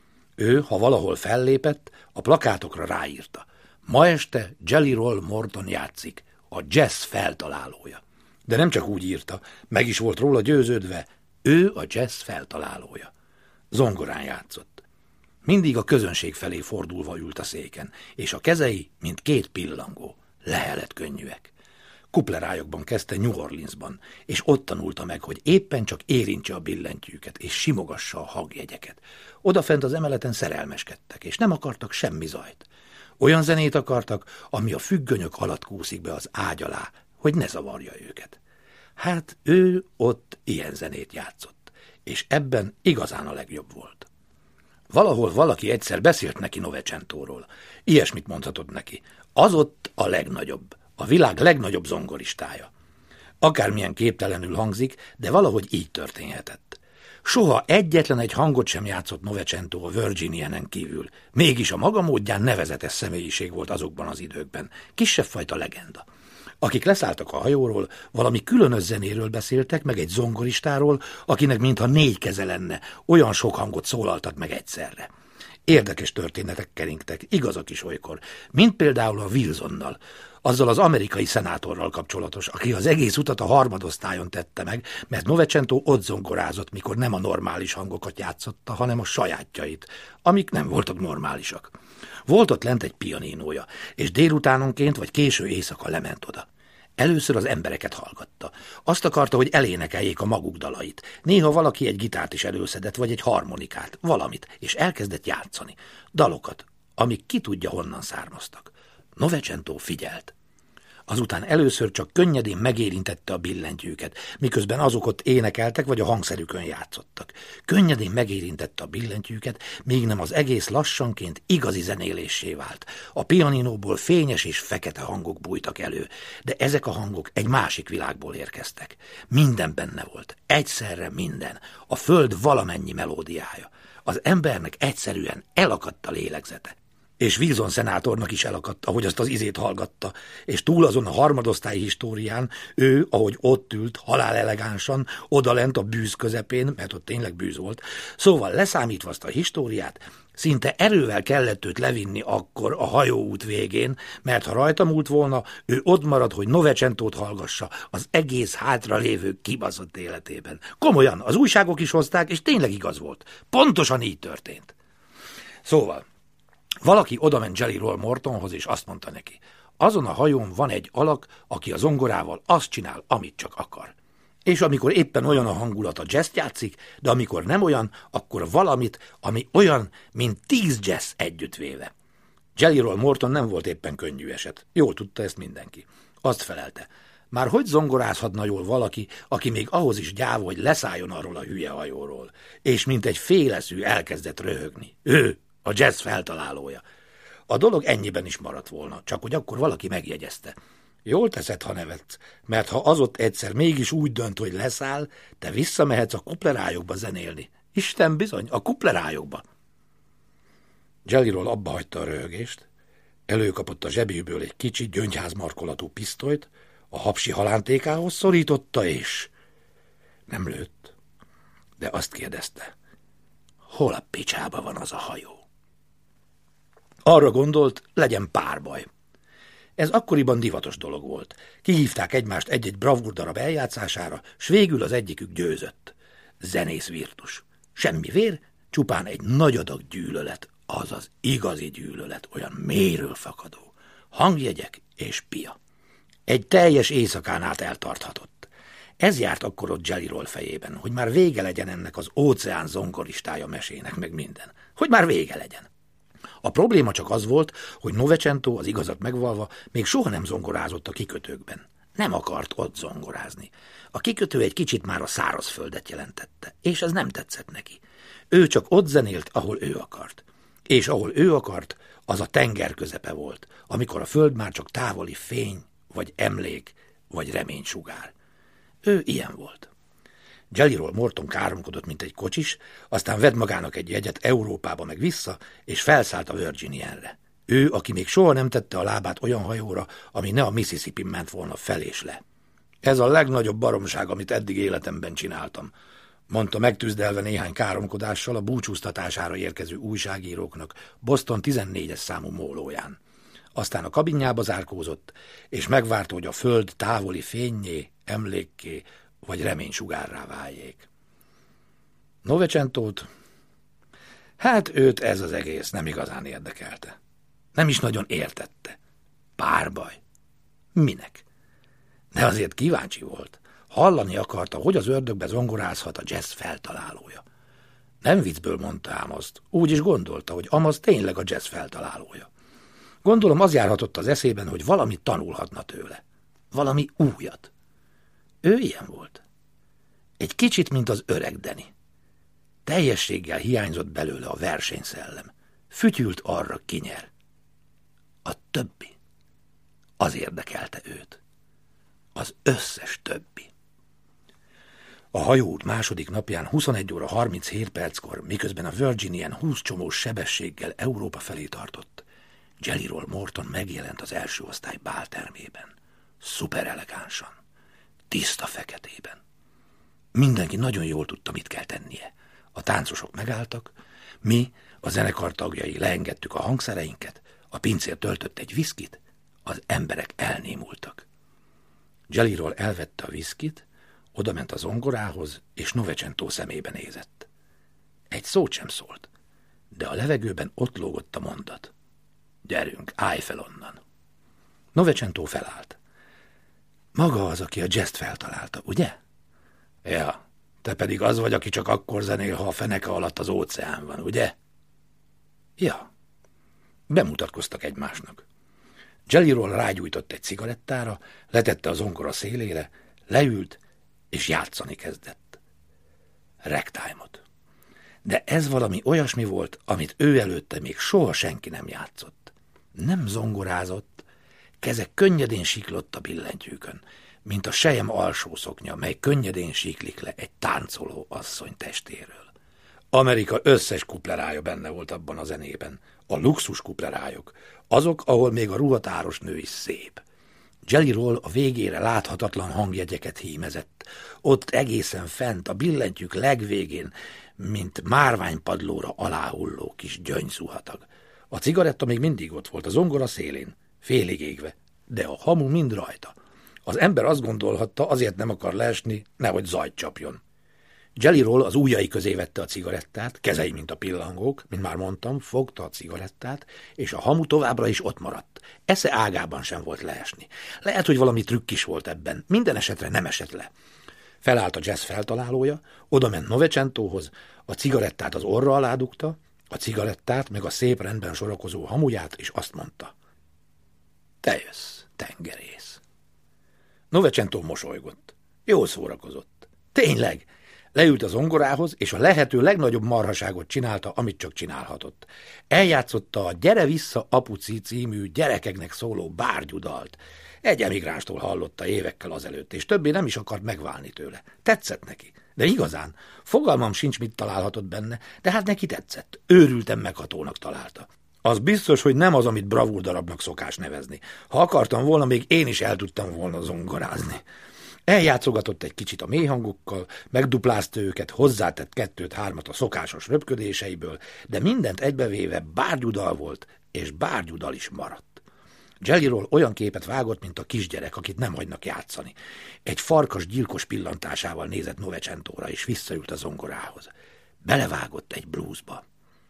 Ő, ha valahol fellépett, a plakátokra ráírta: ma este Jelly Roll Morton játszik, a jazz feltalálója. De nem csak úgy írta, meg is volt róla győződve, ő a jazz feltalálója. Zongorán játszott. Mindig a közönség felé fordulva ült a széken, és a kezei, mint két pillangó, lehelet könnyűek. Kuplerájokban kezdte New Orleansban, és ott tanulta meg, hogy éppen csak érintse a billentyűket, és simogassa a hagjegyeket. Odafent az emeleten szerelmeskedtek, és nem akartak semmi zajt. Olyan zenét akartak, ami a függönyök alatt kúszik be az ágy alá, hogy ne zavarja őket. Hát ő ott ilyen zenét játszott, és ebben igazán a legjobb volt. Valahol valaki egyszer beszélt neki Novecentóról. Ilyesmit mondhatott neki. Az ott a legnagyobb, a világ legnagyobb zongoristája. Akármilyen képtelenül hangzik, de valahogy így történhetett. Soha egyetlen egy hangot sem játszott Novecento a Virginianen kívül. Mégis a maga módján nevezetes személyiség volt azokban az időkben. Kisebb fajta legenda. Akik leszálltak a hajóról, valami különös zenéről beszéltek, meg egy zongoristáról, akinek mintha 4 keze lenne, olyan sok hangot szólaltat meg egyszerre. Érdekes történetek keringtek, igazak is olykor, mint például a Wilsonnal, azzal az amerikai szenátorral kapcsolatos, aki az egész utat a harmadosztályon tette meg, mert Novecento ott zongorázott, mikor nem a normális hangokat játszotta, hanem a sajátjait, amik nem voltak normálisak. Volt ott lent egy pianinója, és délutánonként vagy késő éjszaka lement oda. Először az embereket hallgatta. Azt akarta, hogy elénekeljék a maguk dalait. Néha valaki egy gitárt is előszedett, vagy egy harmonikát, valamit, és elkezdett játszani. Dalokat, amik ki tudja honnan származtak. Novecento figyelt. Azután először csak könnyedén megérintette a billentyűket, miközben azok ott énekeltek, vagy a hangszerükön játszottak. Könnyedén megérintette a billentyűket, míg nem az egész lassanként igazi zenéléssé vált. A pianinóból fényes és fekete hangok bújtak elő, de ezek a hangok egy másik világból érkeztek. Minden benne volt, egyszerre minden, a föld valamennyi melódiája. Az embernek egyszerűen elakadt a lélegzete. És Wilson szenátornak is elakadt, ahogy azt az izét hallgatta, és túl azon a harmadosztályi histórián ő, ahogy ott ült, halál elegánsan, odalent a bűz közepén, mert ott tényleg bűz volt, szóval leszámítva azt a históriát, szinte erővel kellett őt levinni akkor a hajóút végén, mert ha rajta múlt volna, ő ott marad, hogy Novecentót hallgassa az egész hátra lévő kibaszott életében. Komolyan, az újságok is hozták, és tényleg igaz volt. Pontosan így történt. Szóval valaki odament Jelly Roll Mortonhoz, és azt mondta neki: azon a hajón van egy alak, aki a zongorával azt csinál, amit csak akar. És amikor éppen olyan a hangulat, a jazz játszik, de amikor nem olyan, akkor valamit, ami olyan, mint 10 jazz együttvéve. Jelly Roll Morton nem volt éppen könnyű eset. Jól tudta ezt mindenki. Azt felelte: már hogy zongorázhatna jól valaki, aki még ahhoz is gyáva, hogy leszálljon arról a hülye hajóról? És mint egy féleszű elkezdett röhögni. Ő, a jazz feltalálója. A dolog ennyiben is maradt volna, csak hogy akkor valaki megjegyezte: jól teszed, ha nevetsz, mert ha az ott egyszer mégis úgy dönt, hogy leszáll, te visszamehetsz a kuplerájokba zenélni. Isten bizony, a kuplerájokba. Jelly Roll abba hagyta a röhögést, előkapott a zsebéből egy kicsi, gyöngyházmarkolatú pisztolyt, a hapsi halántékához szorította, és nem lőtt, de azt kérdezte: hol a picsába van az a hajó? Arra gondolt, legyen párbaj. Ez akkoriban divatos dolog volt. Kihívták egymást egy-egy bravúrdarab eljátszására, s végül az egyikük győzött. Zenész virtus. Semmi vér, csupán egy nagy adag gyűlölet, azaz igazi gyűlölet, olyan mélyről fakadó. Hangjegyek és pia. Egy teljes éjszakán át eltarthatott. Ez járt akkor ott Jelly Roll fejében, hogy már vége legyen ennek az óceán zongoristája mesének, meg minden. Hogy már vége legyen. A probléma csak az volt, hogy Novecento, az igazat megvalva, még soha nem zongorázott a kikötőkben. Nem akart ott zongorázni. A kikötő egy kicsit már a szárazföldet jelentette, és ez nem tetszett neki. Ő csak ott zenélt, ahol ő akart. És ahol ő akart, az a tenger közepe volt, amikor a föld már csak távoli fény, vagy emlék, vagy reménysugár. Ő ilyen volt. Jelly Roll Morton káromkodott, mint egy kocsis, aztán vett magának egy jegyet Európába meg vissza, és felszállt a Virginianre. Ő, aki még soha nem tette a lábát olyan hajóra, ami ne a Mississippi ment volna fel és le. Ez a legnagyobb baromság, amit eddig életemben csináltam, mondta megtűzdelve néhány káromkodással a búcsúztatására érkező újságíróknak Boston 14-es számú mólóján. Aztán a kabinjába zárkózott, és megvárta, hogy a föld távoli fényé, emlékké vagy reménysugárrá váljék. Novecentót? Hát őt ez az egész nem igazán érdekelte. Nem is nagyon értette. Párbaj. Minek? De azért kíváncsi volt. Hallani akarta, hogy az ördögbe zongorázhat a jazz feltalálója. Nem viccből mondta ám azt. Úgy is gondolta, hogy amaz tényleg a jazz feltalálója. Gondolom az járhatott az eszében, hogy valamit tanulhatna tőle. Valami újat. Ő ilyen volt. Egy kicsit, mint az öreg Deni. Teljességgel hiányzott belőle a versenyszellem. Fütyült arra, kinyer. A többi. Az érdekelte őt. Az összes többi. A hajóút második napján 21 óra 37 perckor, miközben a Virginian 20 csomós sebességgel Európa felé tartott, Jelly Roll Morton megjelent az első osztály báltermében. Szuperelegánsan. Tiszta feketében. Mindenki nagyon jól tudta, mit kell tennie. A táncosok megálltak, mi, a zenekar tagjai leengedtük a hangszereinket, a pincér töltött egy viszkit, az emberek elnémultak. Jelly Roll elvette a viszkit, odament a zongorához, és Novecento szemébe nézett. Egy szót sem szólt, de a levegőben ott lógott a mondat. Gyerünk, állj fel onnan. Novecento felállt. Maga az, aki a jazzt feltalálta, ugye? Ja, te pedig az vagy, aki csak akkor zenél, ha a feneke alatt az óceán van, ugye? Ja. Bemutatkoztak egymásnak. Jelly Roll rágyújtott egy cigarettára, letette a zongora szélére, leült, és játszani kezdett. Ragtime-ot. De ez valami olyasmi volt, amit ő előtte még soha senki nem játszott. Nem zongorázott, keze könnyedén siklott a billentyűkön, mint a sejem alsó szoknya, mely könnyedén siklik le egy táncoló asszony testéről. Amerika összes kuplerája benne volt abban a zenében. A luxus kuplerájok, azok, ahol még a ruhatáros nő is szép. Jelly Roll a végére láthatatlan hangjegyeket hímezett. Ott egészen fent, a billentyűk legvégén, mint márványpadlóra aláhulló kis gyöngyzuhatag. A cigaretta még mindig ott volt, a zongora szélén, félig égve, de a hamu mind rajta. Az ember azt gondolhatta, azért nem akar leesni, nehogy zajt csapjon. Jelly Roll az ujjai közé vette a cigarettát, kezei, mint a pillangók, mint már mondtam, fogta a cigarettát, és a hamu továbbra is ott maradt. Esze ágában sem volt leesni. Lehet, hogy valami trükk is volt ebben, minden esetre nem esett le. Felállt a jazz feltalálója, odament Novecentóhoz, a cigarettát az orra alá dugta, a cigarettát meg a szép rendben sorakozó hamuját, és azt mondta. Te jössz, tengerész. Novecento mosolygott. Jól szórakozott. Tényleg! Leült a zongorához, és a lehető legnagyobb marhaságot csinálta, amit csak csinálhatott. Eljátszotta a Gyere vissza, apuci című gyerekeknek szóló bárgyudalt. Egy emigránstól hallotta évekkel azelőtt, és többé nem is akart megválni tőle. Tetszett neki. De igazán, fogalmam sincs, mit találhatott benne, de hát neki tetszett. Őrülten meghatónak találta. Az biztos, hogy nem az, amit bravúrdarabnak szokás nevezni. Ha akartam volna, még én is el tudtam volna zongorázni. Eljátszogatott egy kicsit a mélyhangokkal, megduplázta őket, hozzátett 2-3 a szokásos röpködéseiből, de mindent egybevéve bárgyudal volt, és bárgyudal is maradt. Jellyroll olyan képet vágott, mint a kisgyerek, akit nem hagynak játszani. Egy farkas gyilkos pillantásával nézett Novecentóra, és visszaült a zongorához. Belevágott egy bluesba.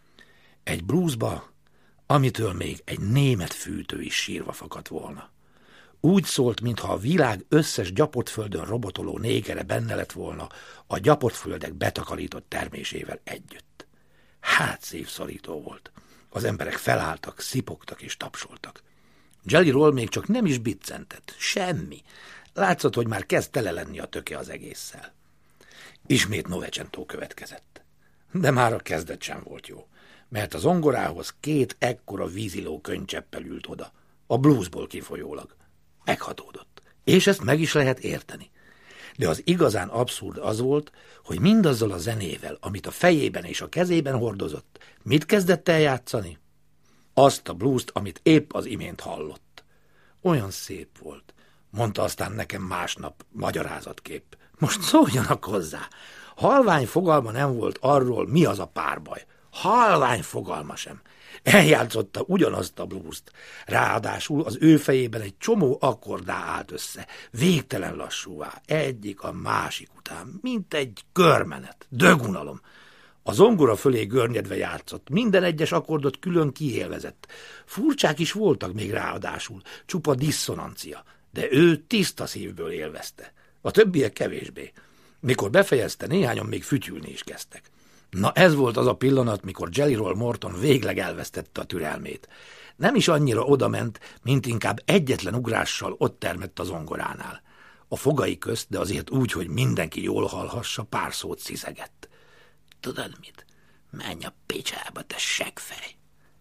Egy bluesba, amitől még egy német fűtő is sírva fakadt volna. Úgy szólt, mintha a világ összes gyapotföldön robotoló négere benne lett volna a gyapotföldek betakarított termésével együtt. Hát szívszorító volt. Az emberek felálltak, szipogtak és tapsoltak. Jellyroll még csak nem is biccentett. Semmi. Látszott, hogy már kezd tele lenni a töke az egésszel. Ismét Novecentó következett. De már a kezdet sem volt jó, mert a zongorához 2 ekkora víziló könycseppel ült oda, a bluesból kifolyólag. Meghatódott. És ezt meg is lehet érteni. De az igazán abszurd az volt, hogy mindazzal a zenével, amit a fejében és a kezében hordozott, mit kezdett el játszani? Azt a bluest, amit épp az imént hallott. Olyan szép volt, mondta aztán nekem másnap magyarázatkép. Most szóljanak hozzá. Halvány fogalma nem volt arról, mi az a párbaj. Halvány fogalma sem. Eljátszotta ugyanazt a bluest. Ráadásul az ő fejében egy csomó akkordá állt össze, végtelen lassúvá, egyik a másik után, mint egy körmenet, dögunalom. A zongora fölé görnyedve játszott, minden egyes akkordot külön kiélvezett. Furcsák is voltak még ráadásul, csupa disszonancia, de ő tiszta szívből élvezte. A többiek kevésbé. Mikor befejezte, néhányan még fütyülni is kezdtek. Na ez volt az a pillanat, mikor Jellyroll Morton végleg elvesztette a türelmét. Nem is annyira odament, mint inkább egyetlen ugrással ott termett a zongoránál. A fogai közt, de azért úgy, hogy mindenki jól hallhassa, pár szót sziszegett. Tudod mit? Menj a picsába, te seggfej!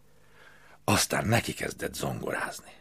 Aztán neki kezdett zongorázni.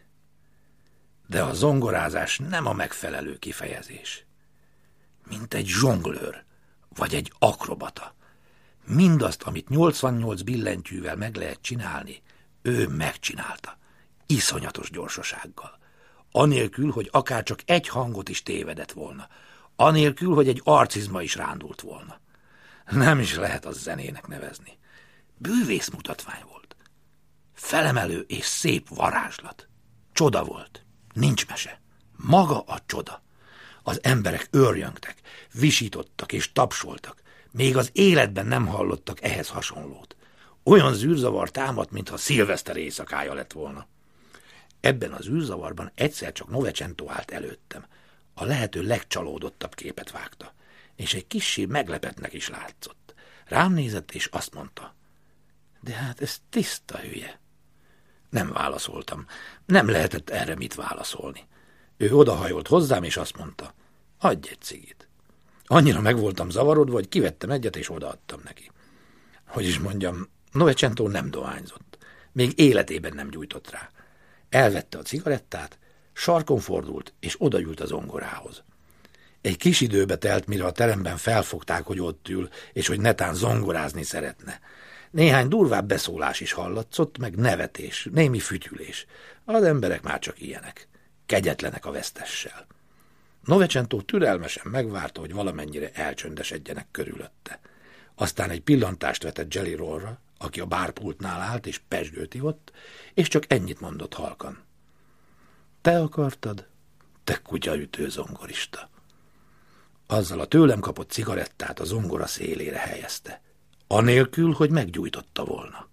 De a zongorázás nem a megfelelő kifejezés. Mint egy zsonglőr, vagy egy akrobata. Mindazt, amit 88 billentyűvel meg lehet csinálni, ő megcsinálta. Iszonyatos gyorsasággal. Anélkül, hogy akár csak egy hangot is tévedett volna. Anélkül, hogy egy arcizma is rándult volna. Nem is lehet az zenének nevezni. Bűvész mutatvány volt. Felemelő és szép varázslat. Csoda volt. Nincs mese. Maga a csoda. Az emberek őrjöngtek, visítottak és tapsoltak. Még az életben nem hallottak ehhez hasonlót. Olyan zűrzavar támadt, mintha szilveszter éjszakája lett volna. Ebben az űrzavarban egyszer csak Novecentó állt előttem. A lehető legcsalódottabb képet vágta, és egy kissé meglepetnek is látszott. Rám nézett, és azt mondta, de hát ez tiszta hülye. Nem válaszoltam, nem lehetett erre mit válaszolni. Ő odahajolt hozzám, és azt mondta, adj egy cigit. Annyira meg voltam zavarodva, hogy kivettem egyet, és odaadtam neki. Hogy is mondjam, Novecentó nem dohányzott. Még életében nem gyújtott rá. Elvette a cigarettát, sarkon fordult, és odaült a zongorához. Egy kis időbe telt, mire a teremben felfogták, hogy ott ül, és hogy netán zongorázni szeretne. Néhány durvább beszólás is hallatszott, meg nevetés, némi fütyülés. Az emberek már csak ilyenek. Kegyetlenek a vesztessel. Novecentó türelmesen megvárta, hogy valamennyire elcsöndesedjenek körülötte. Aztán egy pillantást vetett Jellyrollra, aki a bárpultnál állt és pezsgőt ivott, és csak ennyit mondott halkan. Te akartad, te kutyaütő zongorista. Azzal a tőlem kapott cigarettát a zongora szélére helyezte, anélkül, hogy meggyújtotta volna.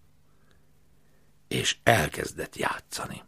És elkezdett játszani.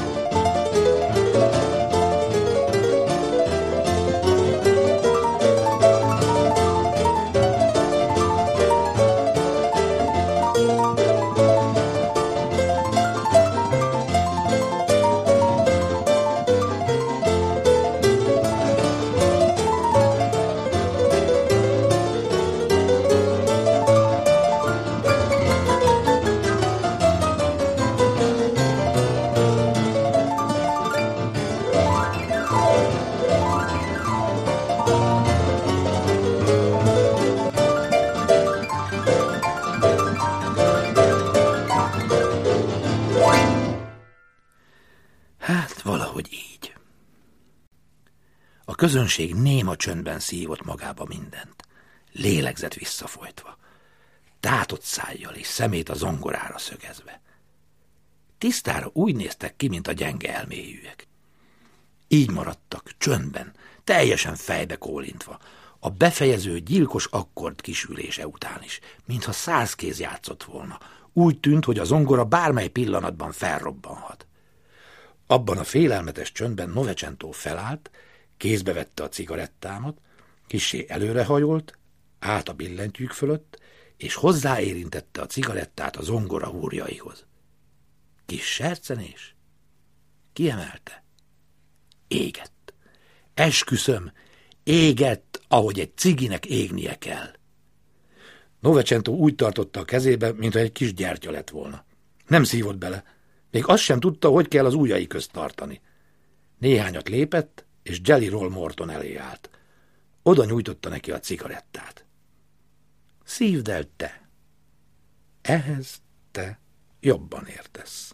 A közönség néma csöndben szívott magába mindent, lélegzett visszafolytva, tátott szájjal és szemét a zongorára szögezve. Tisztára úgy néztek ki, mint a gyenge elmélyűek. Így maradtak, csöndben, teljesen fejbe kólintva, a befejező gyilkos akkord kisülése után is, mintha 100 kéz játszott volna. Úgy tűnt, hogy a zongora bármely pillanatban felrobbanhat. Abban a félelmetes csöndben Novecento felállt, kézbe vette a cigarettámat, kissé előrehajolt, át a billentyűk fölött, és hozzáérintette a cigarettát a zongora húrjaihoz. Kis sercenés? Kiemelte. Égett. Esküszöm, égett, ahogy egy ciginek égnie kell. Novecento úgy tartotta a kezébe, mintha egy kis gyertya lett volna. Nem szívott bele. Még azt sem tudta, hogy kell az ujjai közt tartani. Néhányat lépett, és Jelly Roll Morton elé állt. Oda nyújtotta neki a cigarettát. Szívd el te. Ehhez te jobban értesz.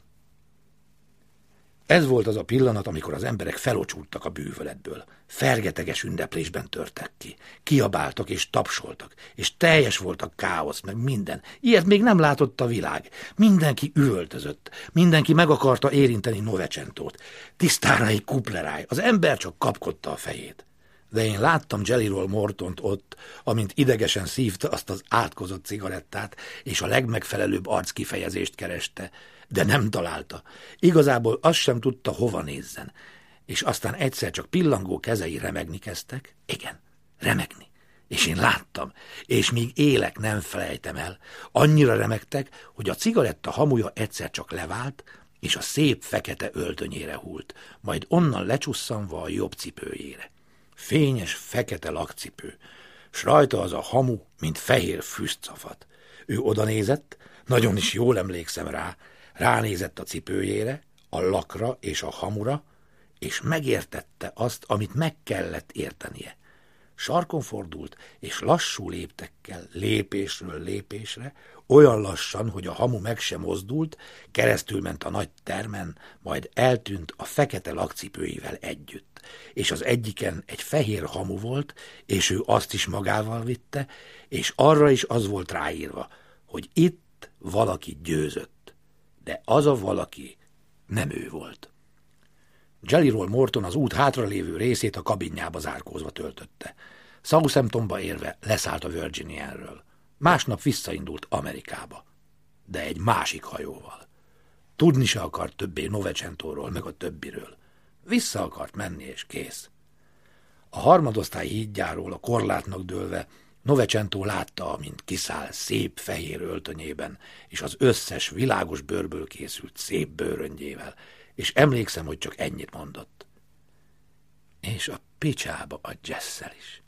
Ez volt az a pillanat, amikor az emberek felocsultak a bűvöletből. Fergeteges ünneplésben törtek ki. Kiabáltak és tapsoltak, és teljes volt a káosz, meg minden. Ilyet még nem látott a világ. Mindenki üvöltözött. Mindenki meg akarta érinteni Novecentót. Tisztára egy kupleráj. Az ember csak kapkodta a fejét. De én láttam Jelly Roll Mortont ott, amint idegesen szívta azt az átkozott cigarettát, és a legmegfelelőbb arckifejezést kereste, de nem találta. Igazából azt sem tudta, hova nézzen. És aztán egyszer csak pillangó kezei remegni kezdtek. Igen, remegni. És én láttam, és míg élek, nem felejtem el. Annyira remegtek, hogy a cigaretta hamuja egyszer csak levált, és a szép fekete öltönyére hult, majd onnan lecsusszanva a jobb cipőjére. Fényes, fekete lakcipő, s rajta az a hamu, mint fehér füstszafat. Ő odanézett, nagyon is jól emlékszem rá, ránézett a cipőjére, a lakra és a hamura, és megértette azt, amit meg kellett értenie. Sarkon fordult, és lassú léptekkel, lépésről lépésre, olyan lassan, hogy a hamu meg sem mozdult, keresztül ment a nagy termen, majd eltűnt a fekete lakcipőivel együtt, és az egyiken egy fehér hamu volt, és ő azt is magával vitte, és arra is az volt ráírva, hogy itt valaki győzött, de az a valaki nem ő volt. Jelly Roll Morton az út hátralévő részét a kabinjába zárkózva töltötte. Southamptonba érve leszállt a Virginianről. Másnap visszaindult Amerikába, de egy másik hajóval. Tudni se akart többé Novecentóról, meg a többiről. Vissza akart menni, és kész. A harmadosztály hídjáról a korlátnak dőlve Novecento látta, amint kiszáll szép fehér öltönyében, és az összes világos bőrből készült szép bőröngyével, és emlékszem, hogy csak ennyit mondott. És a picsába a jazzszel is.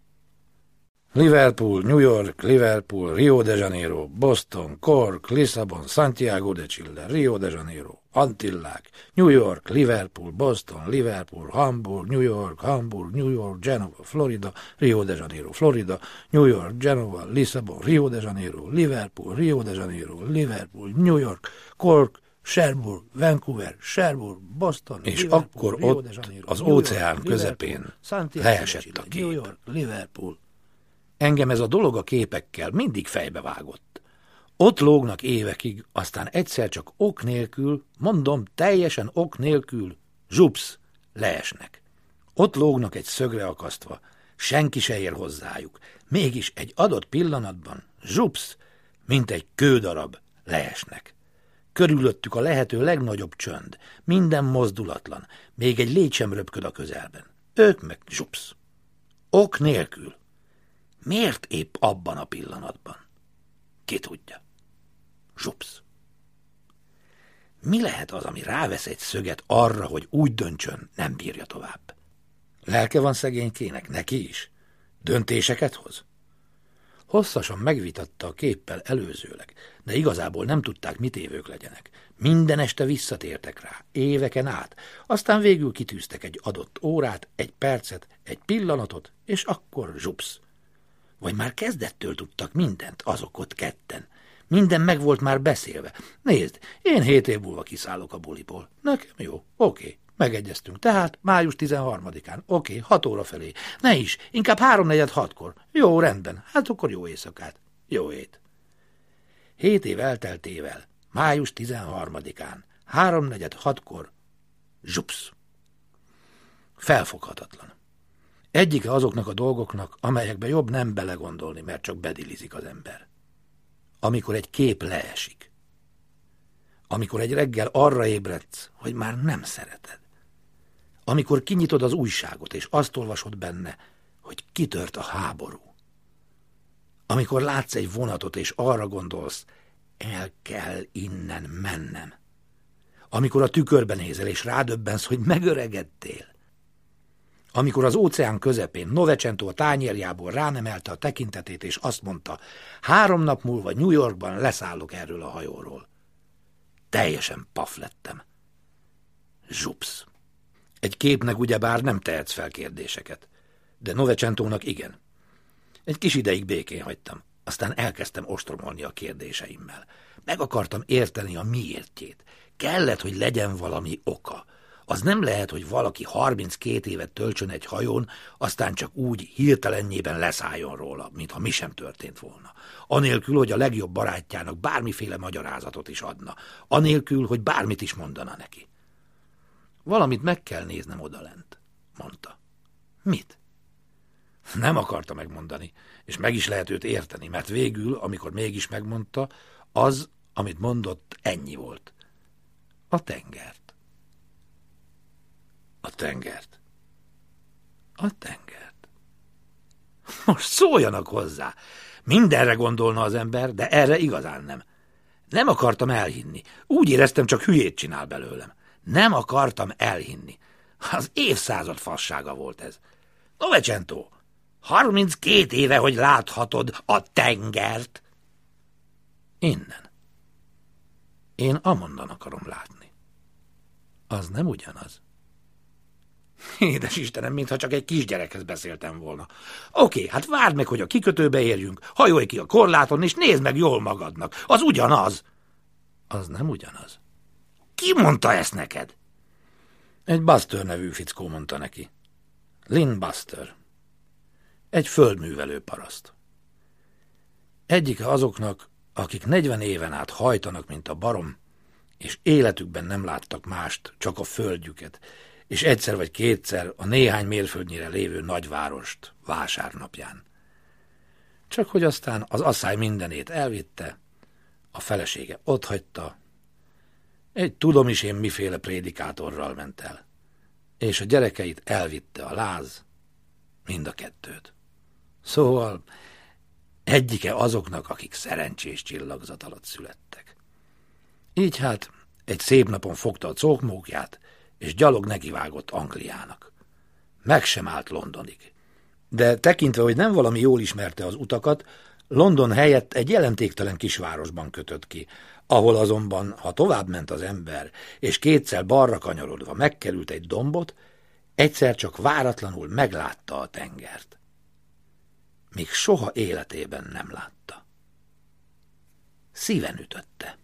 Liverpool, New York, Liverpool, Rio de Janeiro, Boston, Cork, Lisszabon, Santiago de Chile, Rio de Janeiro, Antillák, New York, Liverpool, Boston, Liverpool, Hamburg, New York, Genova, Florida, Rio de Janeiro, Florida, New York, Genova, Lisszabon, Rio de Janeiro, Liverpool, Rio de Janeiro, Liverpool, New York, Cork, Cherbourg, Vancouver, Cherbourg, Boston, és Liverpool, akkor Rio ott de Janeiro, az New York, óceán közepén Liverpool, Santiago leesett de Chile, a kép. New York, Liverpool. Engem ez a dolog a képekkel mindig fejbe vágott. Ott lógnak évekig, aztán egyszer csak ok nélkül, mondom, teljesen ok nélkül, zsupsz, leesnek. Ott lógnak egy szögre akasztva, senki se ér hozzájuk. Mégis egy adott pillanatban, zsupsz, mint egy kődarab, leesnek. Körülöttük a lehető legnagyobb csönd, minden mozdulatlan, még egy légy sem röpköd a közelben. Ők meg zsupsz. Ok nélkül. Miért épp abban a pillanatban? Ki tudja. Zsupsz. Mi lehet az, ami rávesz egy szöget arra, hogy úgy döntsön, nem bírja tovább? Lelke van szegénykének, neki is? Döntéseket hoz? Hosszasan megvitatta a képpel előzőleg, de igazából nem tudták, mit évők legyenek. Minden este visszatértek rá, éveken át, aztán végül kitűztek egy adott órát, egy percet, egy pillanatot, és akkor zsupsz. Vagy már kezdettől tudtak mindent, azok ott ketten. Minden meg volt már beszélve. Nézd, én 7 év múlva kiszállok a buliból. Nekem jó, oké, megegyeztünk. Tehát május 13-án, oké, 6 óra felé. Ne is, inkább 3-4-6-kor. Jó, rendben, hát akkor jó éjszakát. Jó ét. 7 év elteltével, május 13-án, 3:45-kor, zsupsz. Felfoghatatlan. Egyike azoknak a dolgoknak, amelyekbe jobb nem belegondolni, mert csak bedilizik az ember. Amikor egy kép leesik. Amikor egy reggel arra ébredsz, hogy már nem szereted. Amikor kinyitod az újságot, és azt olvasod benne, hogy kitört a háború. Amikor látsz egy vonatot, és arra gondolsz, el kell innen mennem. Amikor a tükörben nézel, és rádöbbensz, hogy megöregedtél. Amikor az óceán közepén Novecento a tányérjából ránemelte a tekintetét, és azt mondta, 3 nap múlva New Yorkban leszállok erről a hajóról. Teljesen paf lettem. Zsupsz. Egy képnek ugyebár nem tehetsz fel kérdéseket, de Novecentónak igen. Egy kis ideig békén hagytam, aztán elkezdtem ostromolni a kérdéseimmel. Meg akartam érteni a miértjét. Kellett, hogy legyen valami oka. Az nem lehet, hogy valaki 32 évet töltsön egy hajón, aztán csak úgy hirtelennyében leszálljon róla, mintha mi sem történt volna. Anélkül, hogy a legjobb barátjának bármiféle magyarázatot is adna. Anélkül, hogy bármit is mondana neki. Valamit meg kell néznem odalent, mondta. Mit? Nem akarta megmondani, és meg is lehet őt érteni, mert végül, amikor mégis megmondta, az, amit mondott, ennyi volt. A tengert. A tengert. A tengert. Most szóljanak hozzá. Mindenre gondolna az ember, de erre igazán nem. Nem akartam elhinni. Úgy éreztem, csak hülyét csinál belőlem. Nem akartam elhinni. Az évszázad fassága volt ez. Novecento, 32 éve, hogy láthatod a tengert. Innen. Én amonnan akarom látni. Az nem ugyanaz. Édes Istenem, mintha csak egy kisgyerekhez beszéltem volna. Oké, hát várd meg, hogy a kikötőbe érjünk, hajolj ki a korláton, és nézd meg jól magadnak. Az ugyanaz. Az nem ugyanaz. Ki mondta ezt neked? Egy Buster nevű fickó mondta neki. Lynn Buster. Egy földművelő paraszt. Egyike azoknak, akik 40 éven át hajtanak, mint a barom, és életükben nem láttak mást, csak a földjüket, és egyszer vagy kétszer a néhány mérföldnyire lévő nagyvárost vásárnapján. Csak hogy aztán az asszály mindenét elvitte, a felesége otthagyta, egy tudom is én miféle prédikátorral ment el, és a gyerekeit elvitte a láz, mind a kettőt. Szóval egyike azoknak, akik szerencsés csillagzat alatt születtek. Így hát egy szép napon fogta a cókmókját, és gyalog nekivágott Angliának. Meg sem állt Londonig. De tekintve, hogy nem valami jól ismerte az utakat, London helyett egy jelentéktelen kisvárosban kötött ki, ahol azonban, ha továbbment az ember, és kétszer balra kanyarodva megkerült egy dombot, egyszer csak váratlanul meglátta a tengert. Még soha életében nem látta. Szíven ütötte.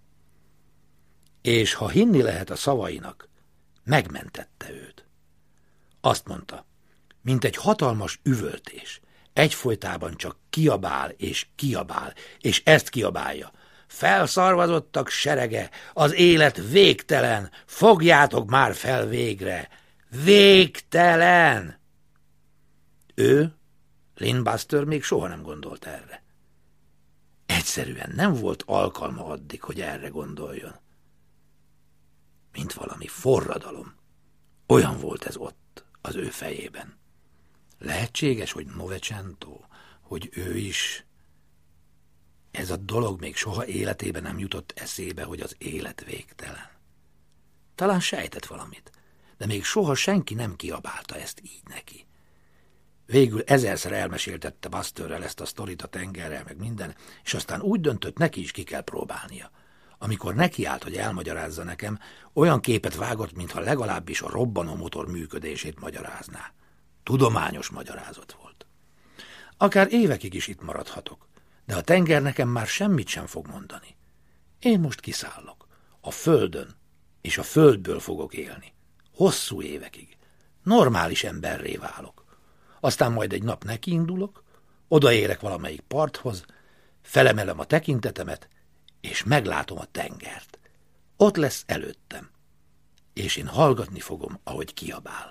És ha hinni lehet a szavainak, megmentette őt. Azt mondta, mint egy hatalmas üvöltés, egyfolytában csak kiabál, és ezt kiabálja. Felszarvazottak serege, az élet végtelen, fogjátok már fel végre. Végtelen! Ő, Lynn Buster még soha nem gondolt erre. Egyszerűen nem volt alkalma addig, hogy erre gondoljon. Mint valami forradalom. Olyan volt ez ott, az ő fejében. Lehetséges, hogy Novecento, hogy ő is... Ez a dolog még soha életében nem jutott eszébe, hogy az élet végtelen. Talán sejtett valamit, de még soha senki nem kiabálta ezt így neki. Végül 1000-szer elmeséltette Busterrel ezt a sztorit a tengerrel, meg minden, és aztán úgy döntött, neki is ki kell próbálnia. Amikor nekiállt, hogy elmagyarázza nekem, olyan képet vágott, mintha legalábbis a robbanó motor működését magyarázná. Tudományos magyarázat volt. Akár évekig is itt maradhatok, de a tenger nekem már semmit sem fog mondani. Én most kiszállok. A földön, és a földből fogok élni. Hosszú évekig. Normális emberré válok. Aztán majd egy nap nekiindulok, odaérek valamelyik parthoz, felemelem a tekintetemet, és meglátom a tengert. Ott lesz előttem, és én hallgatni fogom, ahogy kiabál.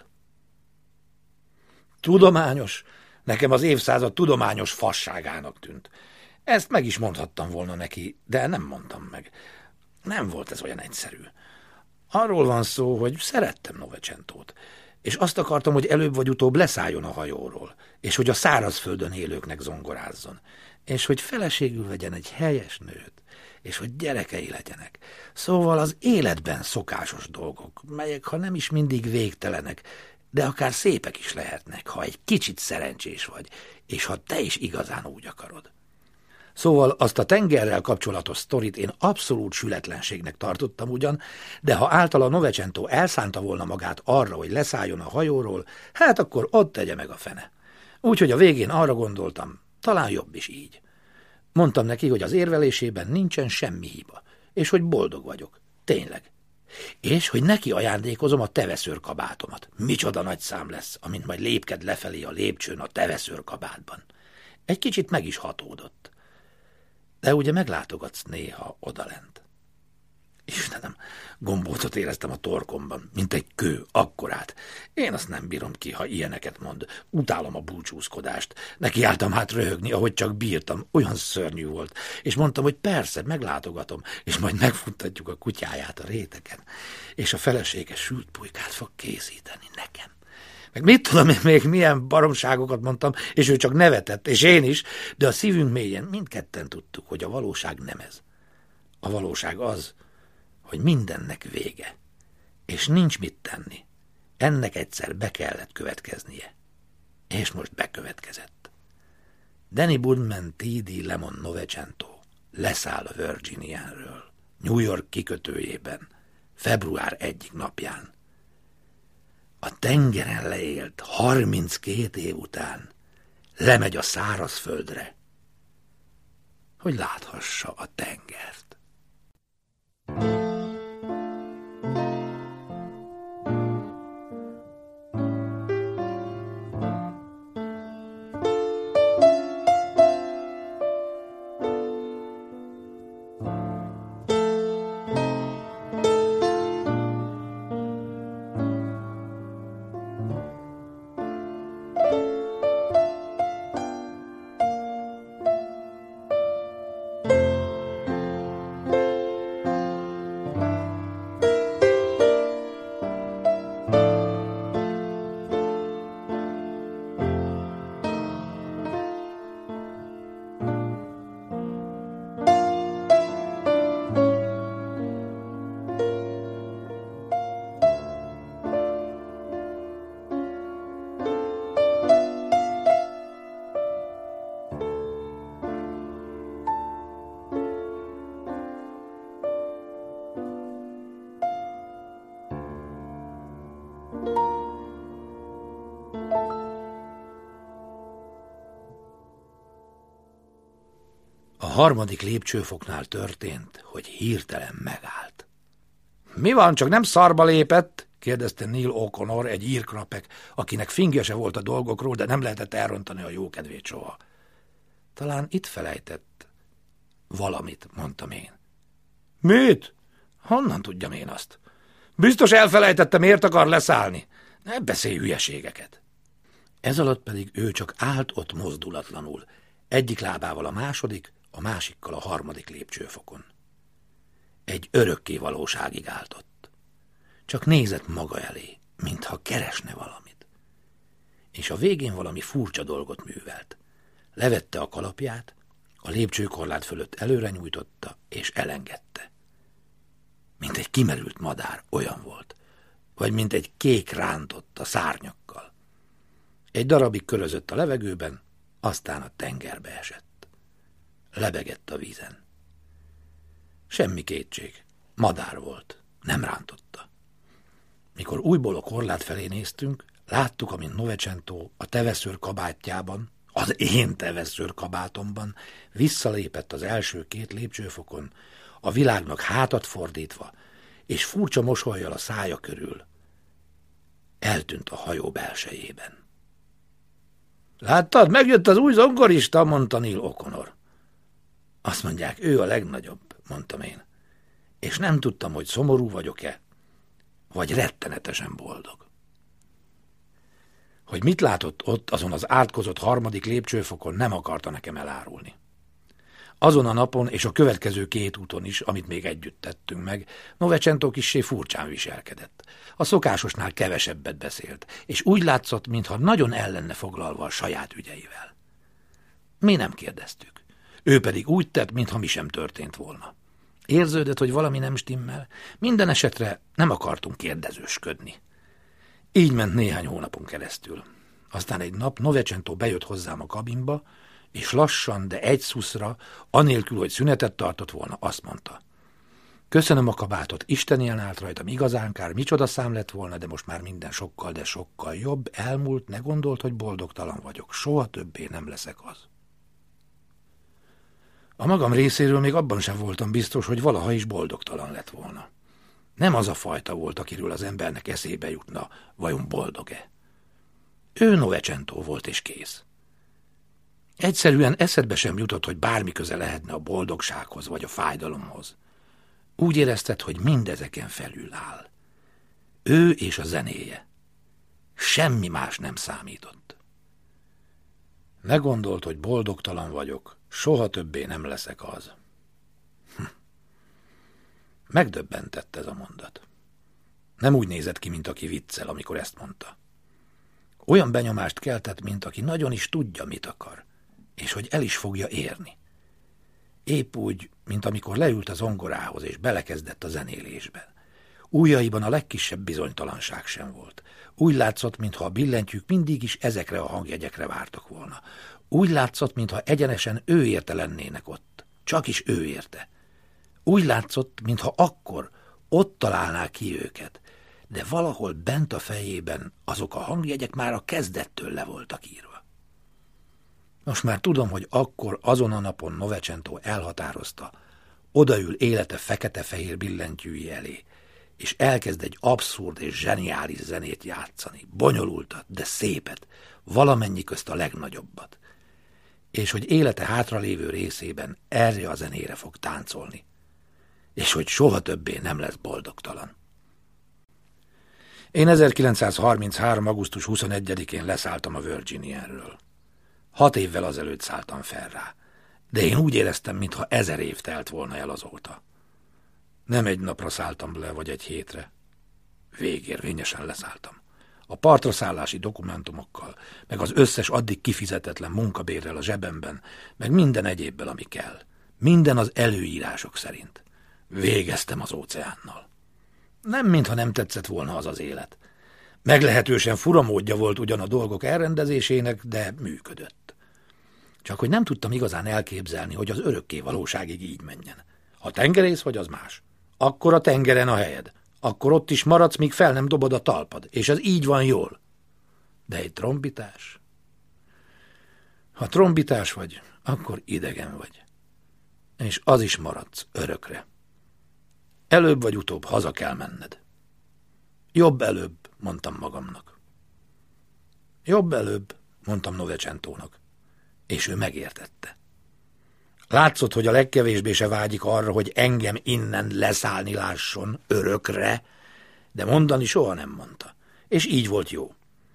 Tudományos, nekem az évszázad tudományos fasságának tűnt. Ezt meg is mondhattam volna neki, de nem mondtam meg. Nem volt ez olyan egyszerű. Arról van szó, hogy szerettem Novecentót, és azt akartam, hogy előbb vagy utóbb leszálljon a hajóról, és hogy a szárazföldön élőknek zongorázzon, és hogy feleségül vegyen egy helyes nőt, és hogy gyerekei legyenek. Szóval az életben szokásos dolgok, melyek ha nem is mindig végtelenek, de akár szépek is lehetnek, ha egy kicsit szerencsés vagy, és ha te is igazán úgy akarod. Szóval azt a tengerrel kapcsolatos sztorit én abszolút sületlenségnek tartottam ugyan, de ha általa Novecento elszánta volna magát arra, hogy leszálljon a hajóról, hát akkor ott tegye meg a fene. Úgyhogy a végén arra gondoltam, talán jobb is így. Mondtam neki, hogy az érvelésében nincsen semmi hiba, és hogy boldog vagyok. Tényleg. És hogy neki ajándékozom a teveszőrkabátomat. Micsoda nagy szám lesz, amint majd lépked lefelé a lépcsőn a teveszőrkabátban. Egy kicsit meg is hatódott. De ugye meglátogatsz néha odalent. Istenem, gombócot éreztem a torkomban, mint egy kő, akkorát. Én azt nem bírom ki, ha ilyeneket mond. Utálom a búcsúzkodást. Nekiálltam hát röhögni, ahogy csak bírtam. Olyan szörnyű volt. És mondtam, hogy persze, meglátogatom, és majd megfuttatjuk a kutyáját a réteken. És a felesége sült pulykát fog készíteni nekem. Meg mit tudom én még milyen baromságokat mondtam, és ő csak nevetett, és én is, de a szívünk mélyen mindketten tudtuk, hogy a valóság nem ez. A valóság az, hogy mindennek vége, és nincs mit tenni. Ennek egyszer be kellett következnie. És most bekövetkezett. Danny Boodman T.D. Lemon Novecento leszáll a Virginianről, New York kikötőjében, február 1. napján. A tengeren leélt 32 év után lemegy a szárazföldre, hogy láthassa a tengert. A harmadik lépcsőfoknál történt, hogy hirtelen megállt. Mi van, csak nem szarba lépett? Kérdezte Neil O'Connor, egy írkrapek, akinek fingja se volt a dolgokról, de nem lehetett elrontani a jókedvét soha. Talán itt felejtett valamit, mondtam én. Mit? Honnan tudjam én azt? Biztos elfelejtettem, miért akar leszállni. Ne beszélj hülyeségeket. Ez alatt pedig ő csak állt ott mozdulatlanul, egyik lábával a második, a másikkal a harmadik lépcsőfokon. Egy örökké valóságig állt ott. Csak nézett maga elé, mintha keresne valamit. És a végén valami furcsa dolgot művelt. Levette a kalapját, a lépcsőkorlát fölött előre nyújtotta, és elengedte. Mint egy kimerült madár, olyan volt, vagy mint egy kék rántott a szárnyakkal. Egy darabig körözött a levegőben, aztán a tengerbe esett. Lebegett a vízen. Semmi kétség, madár volt, nem rántotta. Mikor újból a korlát felé néztünk, láttuk, amint Novecento a teveszőr kabátjában, az én teveszőr kabátomban visszalépett az első 2 lépcsőfokon, a világnak hátat fordítva, és furcsa mosollyal a szája körül eltűnt a hajó belsejében. Láttad, megjött az új zongorista, mondta Neil O'Connor. Azt mondják, ő a legnagyobb, mondtam én. és nem tudtam, hogy szomorú vagyok-e, vagy rettenetesen boldog. Hogy mit látott ott, azon az átkozott 3. lépcsőfokon, nem akarta nekem elárulni. Azon a napon és a következő 2 úton is, amit még együtt tettünk meg, Novecento kissé furcsán viselkedett. A szokásosnál kevesebbet beszélt, és úgy látszott, mintha nagyon el lenne foglalva a saját ügyeivel. Mi nem kérdeztük. Ő pedig úgy tett, mintha mi sem történt volna. Érződött, hogy valami nem stimmel, minden esetre nem akartunk kérdezősködni. Így ment néhány hónapon keresztül. Aztán egy nap Novecento bejött hozzám a kabinba, és lassan, de egy szuszra, anélkül, hogy szünetet tartott volna, azt mondta: köszönöm a kabátot, Isten ilyen állt rajtam, igazán kár, micsoda szám lett volna, de most már minden sokkal, de sokkal jobb, elmúlt, ne gondolt, hogy boldogtalan vagyok, soha többé nem leszek az. A magam részéről még abban sem voltam biztos, hogy valaha is boldogtalan lett volna. Nem az a fajta volt, akiről az embernek eszébe jutna, vajon boldog-e. Ő Novecento volt, és kész. Egyszerűen eszedbe sem jutott, hogy bármi köze lehetne a boldogsághoz vagy a fájdalomhoz. Úgy érezted, hogy mindezeken felül áll. Ő és a zenéje. Semmi más nem számított. Ne gondolt, hogy boldogtalan vagyok, soha többé nem leszek az. Megdöbbentett ez a mondat. Nem úgy nézett ki, mint aki viccel, amikor ezt mondta. Olyan benyomást keltett, mint aki nagyon is tudja, mit akar, és hogy el is fogja érni. Épp úgy, mint amikor leült az zongorához, és belekezdett a zenélésben. Ujjaiban a legkisebb bizonytalanság sem volt. Úgy látszott, mintha a billentyűk mindig is ezekre a hangjegyekre vártak volna. Úgy látszott, mintha egyenesen ő érte lennének ott. Csak is ő érte. Úgy látszott, mintha akkor ott találná ki őket, de valahol bent a fejében azok a hangjegyek már a kezdettől le voltak írva. Most már tudom, hogy akkor azon a napon Novecento elhatározta, odaül élete fekete-fehér billentyűi elé, és elkezd egy abszurd és zseniális zenét játszani, bonyolultat, de szépet, valamennyi közt a legnagyobbat, és hogy élete hátralévő részében erre a zenére fog táncolni, és hogy soha többé nem lesz boldogtalan. Én 1933. augusztus 21-én leszálltam a Virginiáról. 6 évvel azelőtt szálltam fel rá, de én úgy éreztem, mintha 1000 év telt volna el azóta. Nem egy napra szálltam le, vagy egy hétre. Végérvényesen leszálltam. A partra szállási dokumentumokkal, meg az összes addig kifizetetlen munkabérrel a zsebemben, meg minden egyébbel, ami kell. Minden az előírások szerint. Végeztem az óceánnal. Nem mintha nem tetszett volna az az élet. Meglehetősen fura módja volt ugyan a dolgok elrendezésének, de működött. Csak hogy nem tudtam igazán elképzelni, hogy az örökké valóságig így menjen. Ha tengerész vagy, az más. Akkor a tengeren a helyed. Akkor ott is maradsz, míg fel nem dobod a talpad, és ez így van jól. De egy trombitás? Ha trombitás vagy, akkor idegen vagy. És az is maradsz örökre. Előbb vagy utóbb haza kell menned. Jobb előbb, mondtam magamnak. Jobb előbb, mondtam Novecentónak, és ő megértette. Látszott, hogy a legkevésbé se vágyik arra, hogy engem innen leszállni lásson örökre, de mondani soha nem mondta, és így volt jó.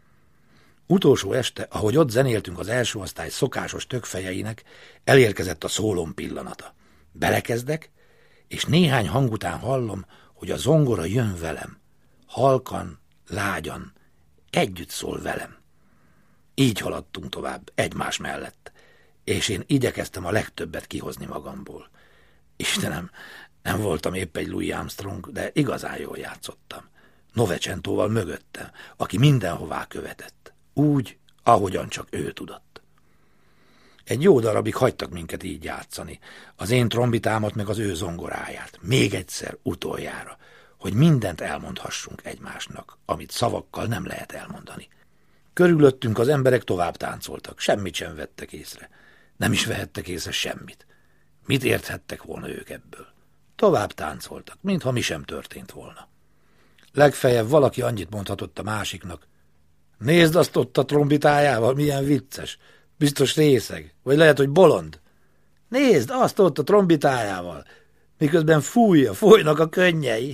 Utolsó este, ahogy ott zenéltünk az első osztály szokásos tökfejeinek, elérkezett a szólom pillanata. Belekezdek, és néhány hang után hallom, hogy a zongora jön velem. Halkan, lágyan, együtt szól velem. Így haladtunk tovább, egymás mellett, és én igyekeztem a legtöbbet kihozni magamból. Istenem, nem voltam épp egy Louis Armstrong, de igazán jól játszottam. Novecentóval mögöttem, aki mindenhová követett. Úgy, ahogyan csak ő tudott. Egy jó darabig hagytak minket így játszani, az én trombitámat meg az ő zongoráját, még egyszer, utoljára, hogy mindent elmondhassunk egymásnak, amit szavakkal nem lehet elmondani. Körülöttünk az emberek tovább táncoltak, semmit sem vettek észre. Nem is vehettek észre semmit. Mit érthettek volna ők ebből? Tovább táncoltak, mintha mi sem történt volna. Legfeljebb valaki annyit mondhatott a másiknak: nézd azt ott a trombitájával, milyen vicces, biztos részeg, vagy lehet, hogy bolond. Nézd azt ott a trombitájával, miközben folynak a könnyei.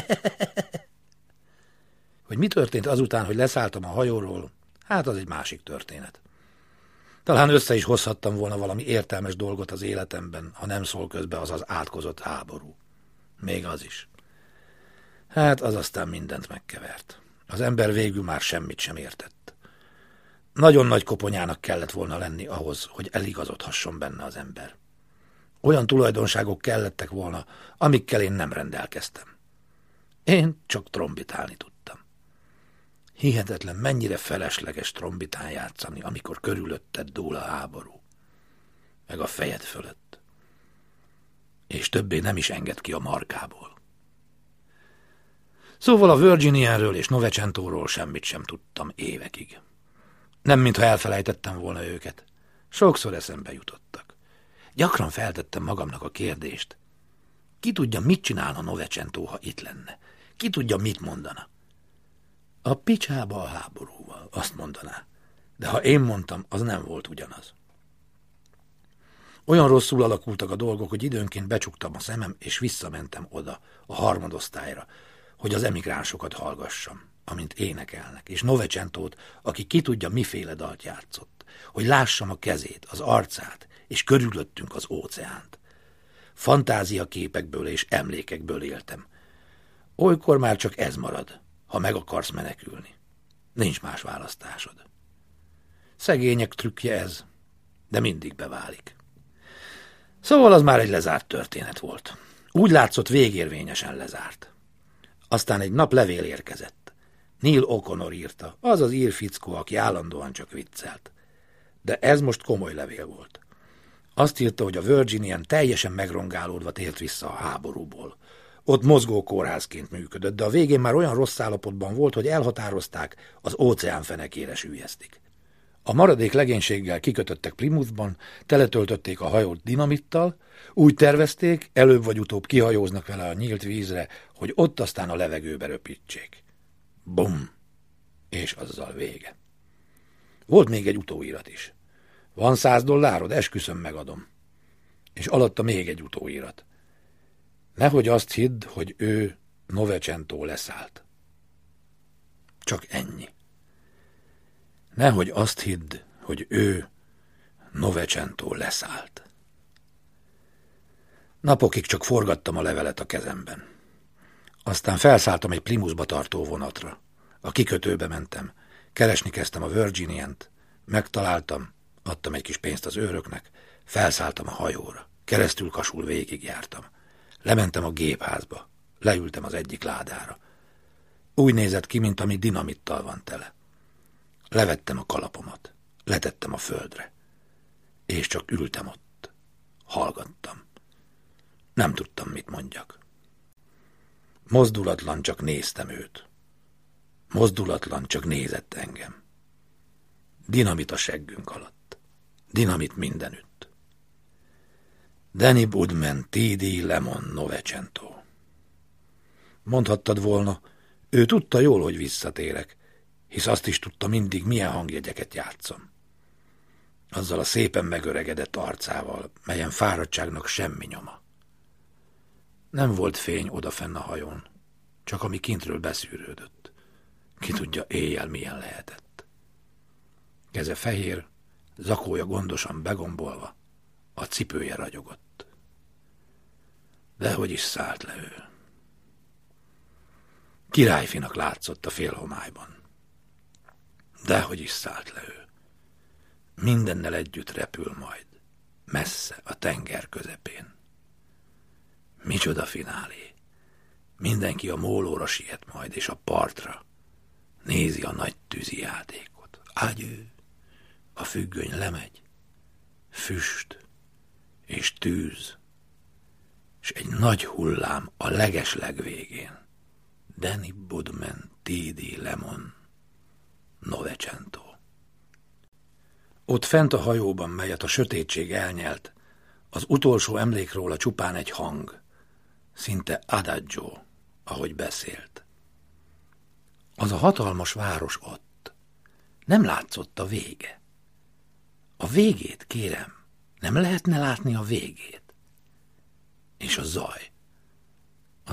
Hogy mi történt azután, hogy leszálltam a hajóról, hát az egy másik történet. Talán össze is hozhattam volna valami értelmes dolgot az életemben, ha nem szól közbe az az átkozott háború. Még az is. Hát az aztán mindent megkevert. Az ember végül már semmit sem értett. Nagyon nagy koponyának kellett volna lenni ahhoz, hogy eligazodhasson benne az ember. Olyan tulajdonságok kellettek volna, amikkel én nem rendelkeztem. Én csak trombitálni tudtam. Hihetetlen, mennyire felesleges trombitán játszani, amikor körülötted dúl a háború. Meg a fejed fölött. És többé nem is enged ki a markából. Szóval a Virginianről és Novecentóról semmit sem tudtam évekig. Nem mintha elfelejtettem volna őket. Sokszor eszembe jutottak. Gyakran feltettem magamnak a kérdést. Ki tudja, mit csinálna Novecentó, ha itt lenne? Ki tudja, mit mondana? A picsába a háborúval, azt mondaná. De ha én mondtam, az nem volt ugyanaz. Olyan rosszul alakultak a dolgok, hogy időnként becsuktam a szemem, és visszamentem oda, a harmadosztályra, hogy az emigránsokat hallgassam, amint énekelnek, és Novecentót, aki ki tudja, miféle dalt játszott, hogy lássam a kezét, az arcát, és körülöttünk az óceánt. Fantáziaképekből és emlékekből éltem. Olykor már csak ez marad, ha meg akarsz menekülni. Nincs más választásod. Szegények trükkje ez, de mindig beválik. Szóval az már egy lezárt történet volt. Úgy látszott, végérvényesen lezárt. Aztán egy nap levél érkezett. Neil O'Connor írta, az az ír fickó, aki állandóan csak viccelt. De ez most komoly levél volt. Azt írta, hogy a Virginian teljesen megrongálódva tért vissza a háborúból. Ott mozgó kórházként működött, de a végén már olyan rossz állapotban volt, hogy elhatározták, az óceán fenekére süllyesztik. A maradék legénységgel kikötöttek Plymouthban, teletöltötték a hajót dinamittal, úgy tervezték, előbb vagy utóbb kihajóznak vele a nyílt vízre, hogy ott aztán a levegőbe röpítsék. Bum! És azzal vége. Volt még egy utóirat is. Van $100, esküszöm, megadom. És alatta még egy utóirat. Nehogy azt hidd, hogy ő Novecentó leszállt. Csak ennyi. Nehogy azt hidd, hogy ő Novecentó leszállt. Napokig csak forgattam a levelet a kezemben. Aztán felszálltam egy Plymouthba tartó vonatra. A kikötőbe mentem. Keresni kezdtem a Virginiant. Megtaláltam, adtam egy kis pénzt az őröknek, felszálltam a hajóra. Keresztül kasul végigjártam. Lementem a gépházba. Leültem az egyik ládára. Úgy nézett ki, mint ami dinamittal van tele. Levettem a kalapomat. Letettem a földre. És csak ültem ott. Hallgattam. Nem tudtam, mit mondjak. Mozdulatlan csak néztem őt. Mozdulatlan csak nézett engem. Dinamit a seggünk alatt. Dinamit mindenütt. Danny Budman, T.D. Lemon, Novecentó. Mondhattad volna, ő tudta jól, hogy visszatérek, hisz azt is tudta mindig, milyen hangjegyeket játszom. Azzal a szépen megöregedett arcával, melyen fáradtságnak semmi nyoma. Nem volt fény odafenn a hajón, csak ami kintről beszűrődött. Ki tudja, éjjel milyen lehetett. Keze fehér, zakója gondosan begombolva, a cipője ragyogott. Dehogy is szállt le ő. Királyfinak látszott a félhomályban. Dehogy is szállt le ő. Mindennel együtt repül majd, messze a tenger közepén. Micsoda finálé! Mindenki a mólóra siet majd, és a partra. Nézi a nagy tűzi játékot. Ágyő! A függöny lemegy. Füst és tűz. És egy nagy hullám a legesleg végén. Danny Budman, T.D. Lemon, Novecentó. Ott fent a hajóban, melyet a sötétség elnyelt, az utolsó emlék róla csupán egy hang, szinte adagio, ahogy beszélt. Az a hatalmas város ott. Nem látszott a vége. A végét, kérem, nem lehetne látni a végét. És a zaj.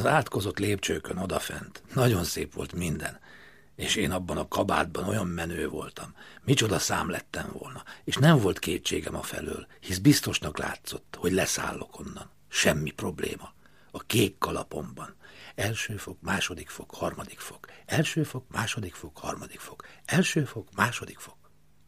Az átkozott lépcsőkön odafent nagyon szép volt minden, és én abban a kabátban olyan menő voltam, micsoda szám lettem volna, és nem volt kétségem afelől, hisz biztosnak látszott, hogy leszállok onnan. Semmi probléma. A kék kalapomban. Első fok, második fok, harmadik fok. Első fok, második fok, harmadik fok. Első fok, második fok.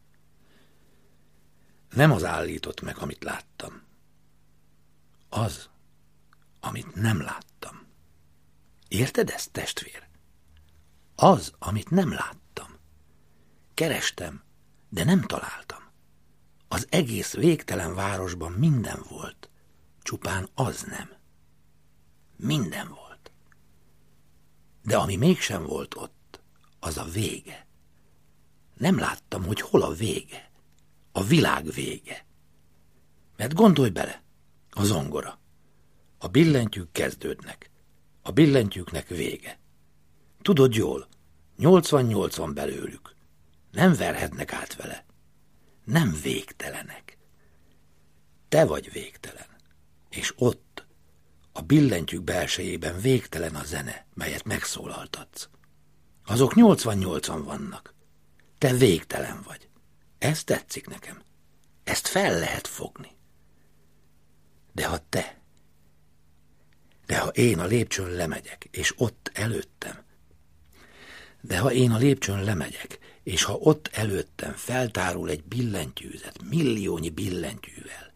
Nem az állított meg, amit láttam. Az, amit nem láttam. Érted ezt, testvér? Az, amit nem láttam. Kerestem, de nem találtam. Az egész végtelen városban minden volt, csupán az nem. Minden volt. De ami mégsem volt ott, az a vége. Nem láttam, hogy hol a vége. A világ vége. Mert gondolj bele, a zongora. A billentyűk kezdődnek. A billentyűknek vége. Tudod jól, 88 van belőlük. Nem verhetnek át vele. Nem végtelenek. Te vagy végtelen. És ott, a billentyűk belsejében végtelen a zene, melyet megszólaltatsz. Azok 88-an vannak. Te végtelen vagy. Ez tetszik nekem. Ezt fel lehet fogni. De ha én a lépcsőn lemegyek, és ott előttem, és ha ott előttem feltárul egy billentyűzet milliónyi billentyűvel,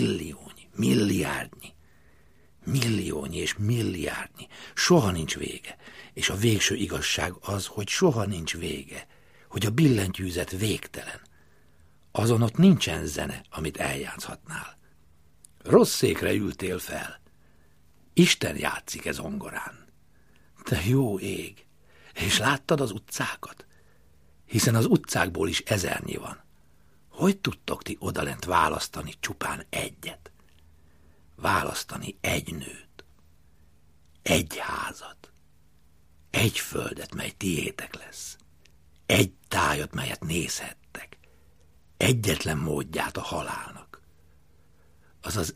milliónyi és milliárdnyi, soha nincs vége, és a végső igazság az, hogy soha nincs vége, hogy a billentyűzet végtelen. Azon ott nincsen zene, amit eljátszhatnál. Rossz székre ültél fel. Isten játszik zongorán. Te jó ég! És láttad az utcákat? Hiszen az utcákból is ezernyi van. Hogy tudtok ti odalent választani csupán egyet? Választani egy nőt, egy házat, egy földet, mely tiétek lesz, egy tájat, melyet nézhettek, egyetlen módját a halálnak. Az az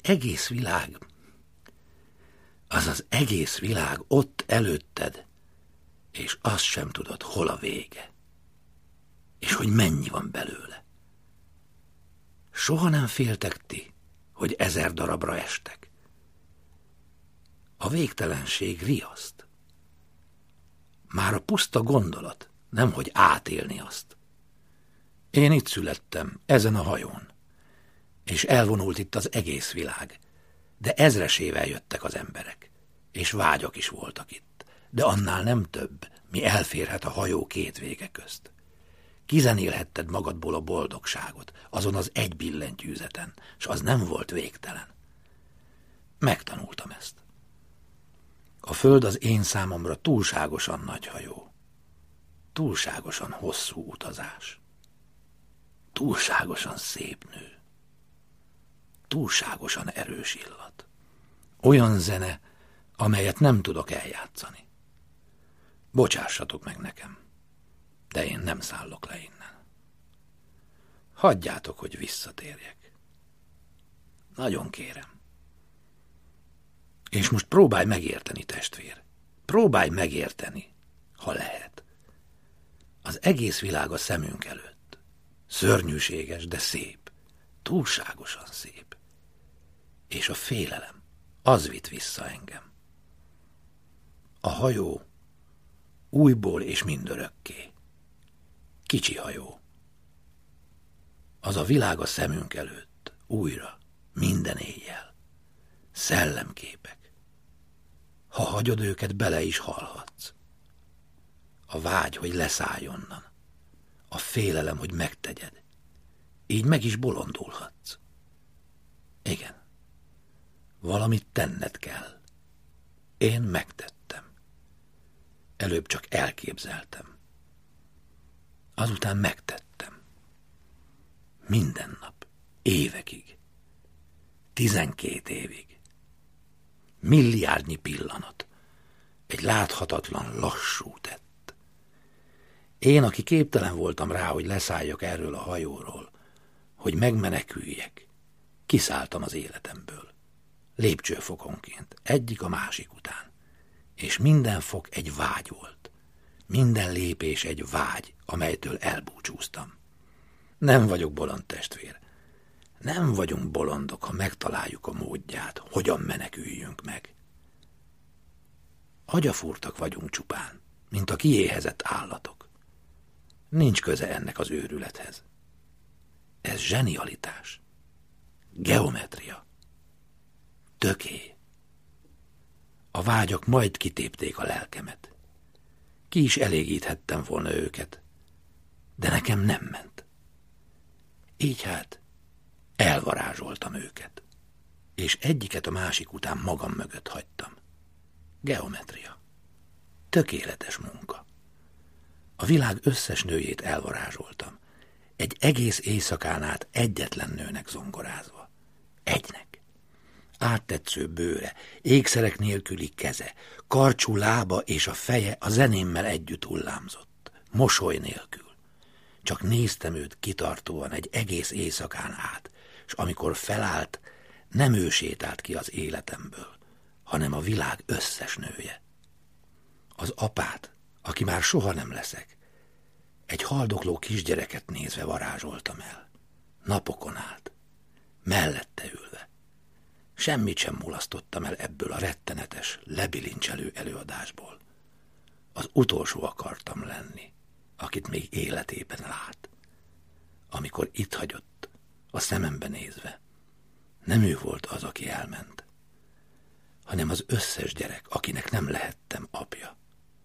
egész világ ott előtted, és azt sem tudod, hol a vége, és hogy mennyi van belőle. Soha nem féltek ti, hogy 1000 darabra estek. A végtelenség riaszt. Már a puszta gondolat, nemhogy átélni azt. Én itt születtem, ezen a hajón, és elvonult itt az egész világ, de ezresével jöttek az emberek, és vágyak is voltak itt, de annál nem több, mi elférhet a hajó két vége közt. Kizenélhetted magadból a boldogságot, azon az egy billentyűzeten, s az nem volt végtelen. Megtanultam ezt. A föld az én számomra túlságosan nagy hajó, túlságosan hosszú utazás, túlságosan szép nő, túlságosan erős illat. Olyan zene, amelyet nem tudok eljátszani. Bocsássatok meg nekem, de én nem szállok le innen. Hagyjátok, hogy visszatérjek. Nagyon kérem. És most próbálj megérteni, testvér. Próbálj megérteni, ha lehet. Az egész világ a szemünk előtt. Szörnyűséges, de szép. Túlságosan szép. És a félelem, az vitt vissza engem. A hajó újból és mindörökké. Kicsi hajó. Az a világ a szemünk előtt, újra, minden éjjel. Szellemképek. Ha hagyod őket, bele is halhatsz. A vágy, hogy leszállj onnan. A félelem, hogy megtegyed. Így meg is bolondulhatsz. Igen. Valamit tenned kell. Én megtettem. Előbb csak elképzeltem. Azután megtettem. Minden nap, évekig. 12 évig. Milliárdnyi pillanat. Egy láthatatlan, lassú tett. Én, aki képtelen voltam rá, hogy leszálljak erről a hajóról, hogy megmeneküljek, kiszálltam az életemből. Lépcsőfokonként, egyik a másik után. és minden fok egy vágy volt. Minden lépés egy vágy, amelytől elbúcsúztam. Nem vagyok bolond, testvér. Nem vagyunk bolondok, ha megtaláljuk a módját, hogyan meneküljünk meg. Agyafúrtak vagyunk csupán, mint a kiéhezett állatok. Nincs köze ennek az őrülethez. Ez zsenialitás. Geometria. Töké. A vágyak majd kitépték a lelkemet. Ki is elégíthettem volna őket, de nekem nem ment. Így hát elvarázsoltam őket, és egyiket a másik után magam mögött hagytam. Geometria. Tökéletes munka. A világ összes nőjét elvarázsoltam, egy egész éjszakán át egyetlen nőnek zongorázva. Egynek. Áttetsző bőre, ékszerek nélküli keze, karcsú lába és a feje a zenémmel együtt hullámzott, mosoly nélkül. Csak néztem őt kitartóan egy egész éjszakán át, és amikor felállt, nem ő sétált ki az életemből, hanem a világ összes nője. Az apát, aki már soha nem leszek, egy haldokló kisgyereket nézve varázsoltam el. Napokon át, mellette ülve. Semmit sem mulasztottam el ebből a rettenetes, lebilincselő előadásból. Az utolsó akartam lenni, akit még életében lát. Amikor itt hagyott, a szemembe nézve, nem ő volt az, aki elment, hanem az összes gyerek, akinek nem lehettem apja.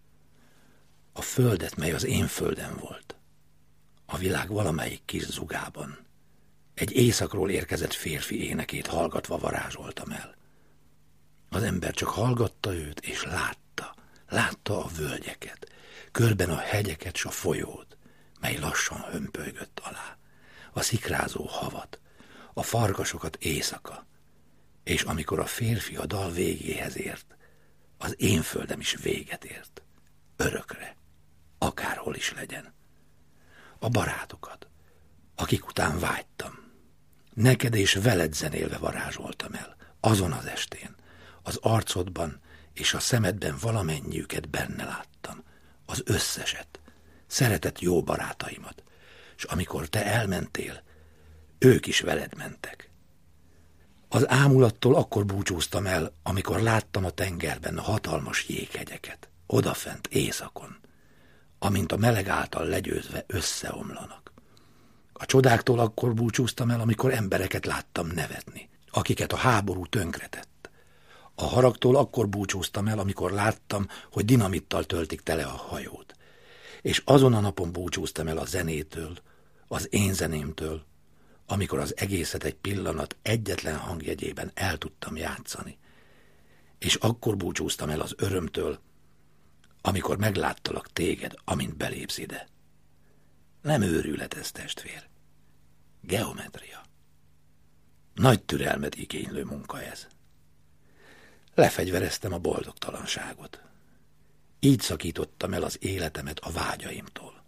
A földet, mely az én földem volt, a világ valamelyik kis zugában, egy éjszakról érkezett férfi énekét hallgatva varázsoltam el. Az ember csak hallgatta őt, és látta a völgyeket, körben a hegyeket s a folyót, mely lassan hömpölygött alá, a szikrázó havat, a farkasokat éjszaka, és amikor a férfi a dal végéhez ért, az én földem is véget ért, örökre, akárhol is legyen. A barátokat, akik után vágytam, neked és veled zenélve varázsoltam el, azon az estén, az arcodban és a szemedben valamennyiüket benne láttam, az összeset, szeretett jó barátaimat, és amikor te elmentél, ők is veled mentek. Az ámulattól akkor búcsúztam el, amikor láttam a tengerben a hatalmas jéghegyeket, odafent éjszakon, amint a meleg által legyőzve összeomlanak. A csodáktól akkor búcsúztam el, amikor embereket láttam nevetni, akiket a háború tönkretett. A haragtól akkor búcsúztam el, amikor láttam, hogy dinamittal töltik tele a hajót. És azon a napon búcsúztam el a zenétől, az én zenémtől, amikor az egészet egy pillanat egyetlen hangjegyében el tudtam játszani. És akkor búcsúztam el az örömtől, amikor megláttalak téged, amint belépsz ide. Nem őrület ez, testvér. Geometria. Nagy türelmet igénylő munka ez. Lefegyvereztem a boldogtalanságot. Így szakítottam el az életemet a vágyaimtól.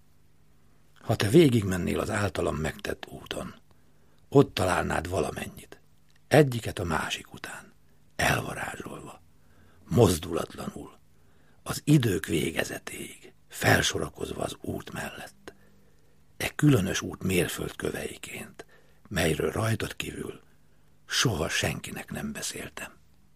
Ha te végigmennél az általam megtett úton, ott találnád valamennyit, egyiket a másik után, elvarázsolva, mozdulatlanul, az idők végezetéig, felsorakozva az út mellett, különös út mérföldköveiként, melyről rajtad kívül soha senkinek nem beszéltem.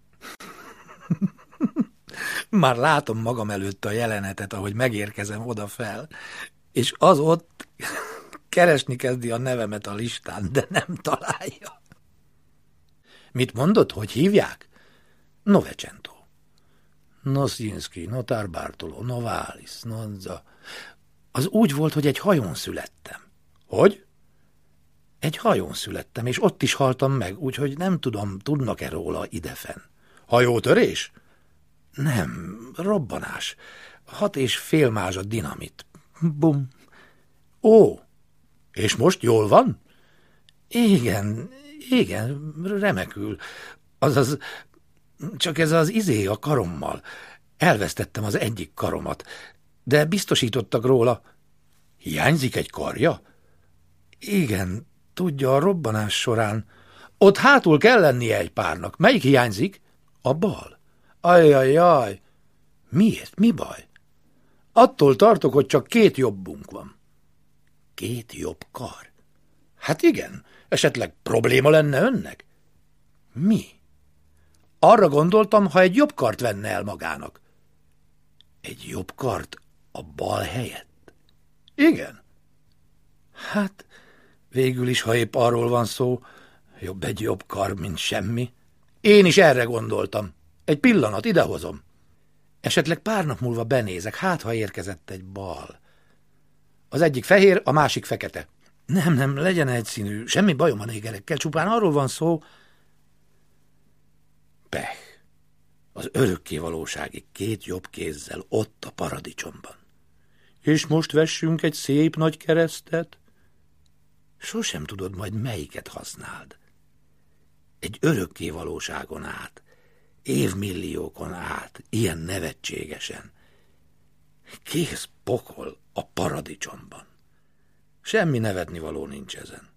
Már látom magam előtt a jelenetet, ahogy megérkezem oda fel, és az ott keresni kezdi a nevemet a listán, de nem találja. Mit mondod, hogy hívják? Novecento. Noszínszki, Notár Bartoló, Novalis, Nonza. Az úgy volt, hogy egy hajón születtem. Hogy? Egy hajón születtem, és ott is haltam meg, úgyhogy nem tudom, tudnak-e róla idefenn. Hajótörés? Nem, robbanás. 6,5 mázsa dinamit. Bum. Ó, és most jól van? Igen, remekül. Azaz, csak ez az izé a karommal. Elvesztettem az egyik karomat, de biztosítottak róla. Hiányzik egy karja? Igen, tudja, a robbanás során. Ott hátul kell lennie egy párnak. Melyik hiányzik? A bal. Ajajaj, Miért? Mi baj? Attól tartok, hogy csak 2 jobbunk van. 2 jobb kar? Hát igen, esetleg probléma lenne önnek? Mi? Arra gondoltam, ha egy jobb kart venne el magának. Egy jobb kart a bal helyett? Igen. Hát, végül is, ha épp arról van szó, jobb egy jobb kar, mint semmi. Én is erre gondoltam. Egy pillanat, idehozom. Esetleg pár nap múlva benézek, hát ha érkezett egy bal. Az egyik fehér, a másik fekete. Nem, legyen egyszínű, semmi bajom a négerekkel, csupán arról van szó. Pech. Az örökkévalóságig 2 jobb kézzel ott a paradicsomban. És most vessünk egy szép nagy keresztet? Sosem tudod majd, melyiket használd. Egy örökkévalóságon át, évmilliókon át, ilyen nevetségesen. Kész pokol a paradicsomban. Semmi nevetnivaló nincs ezen.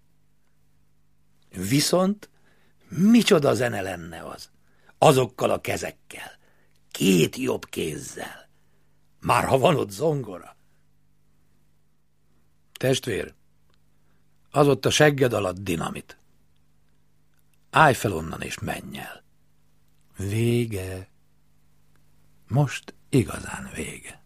Viszont micsoda zene lenne az, azokkal a kezekkel, 2 jobb kézzel, már ha van ott zongora. Testvér, az ott a segged alatt dinamit. Állj fel onnan és menj el. Vége. Most igazán vége.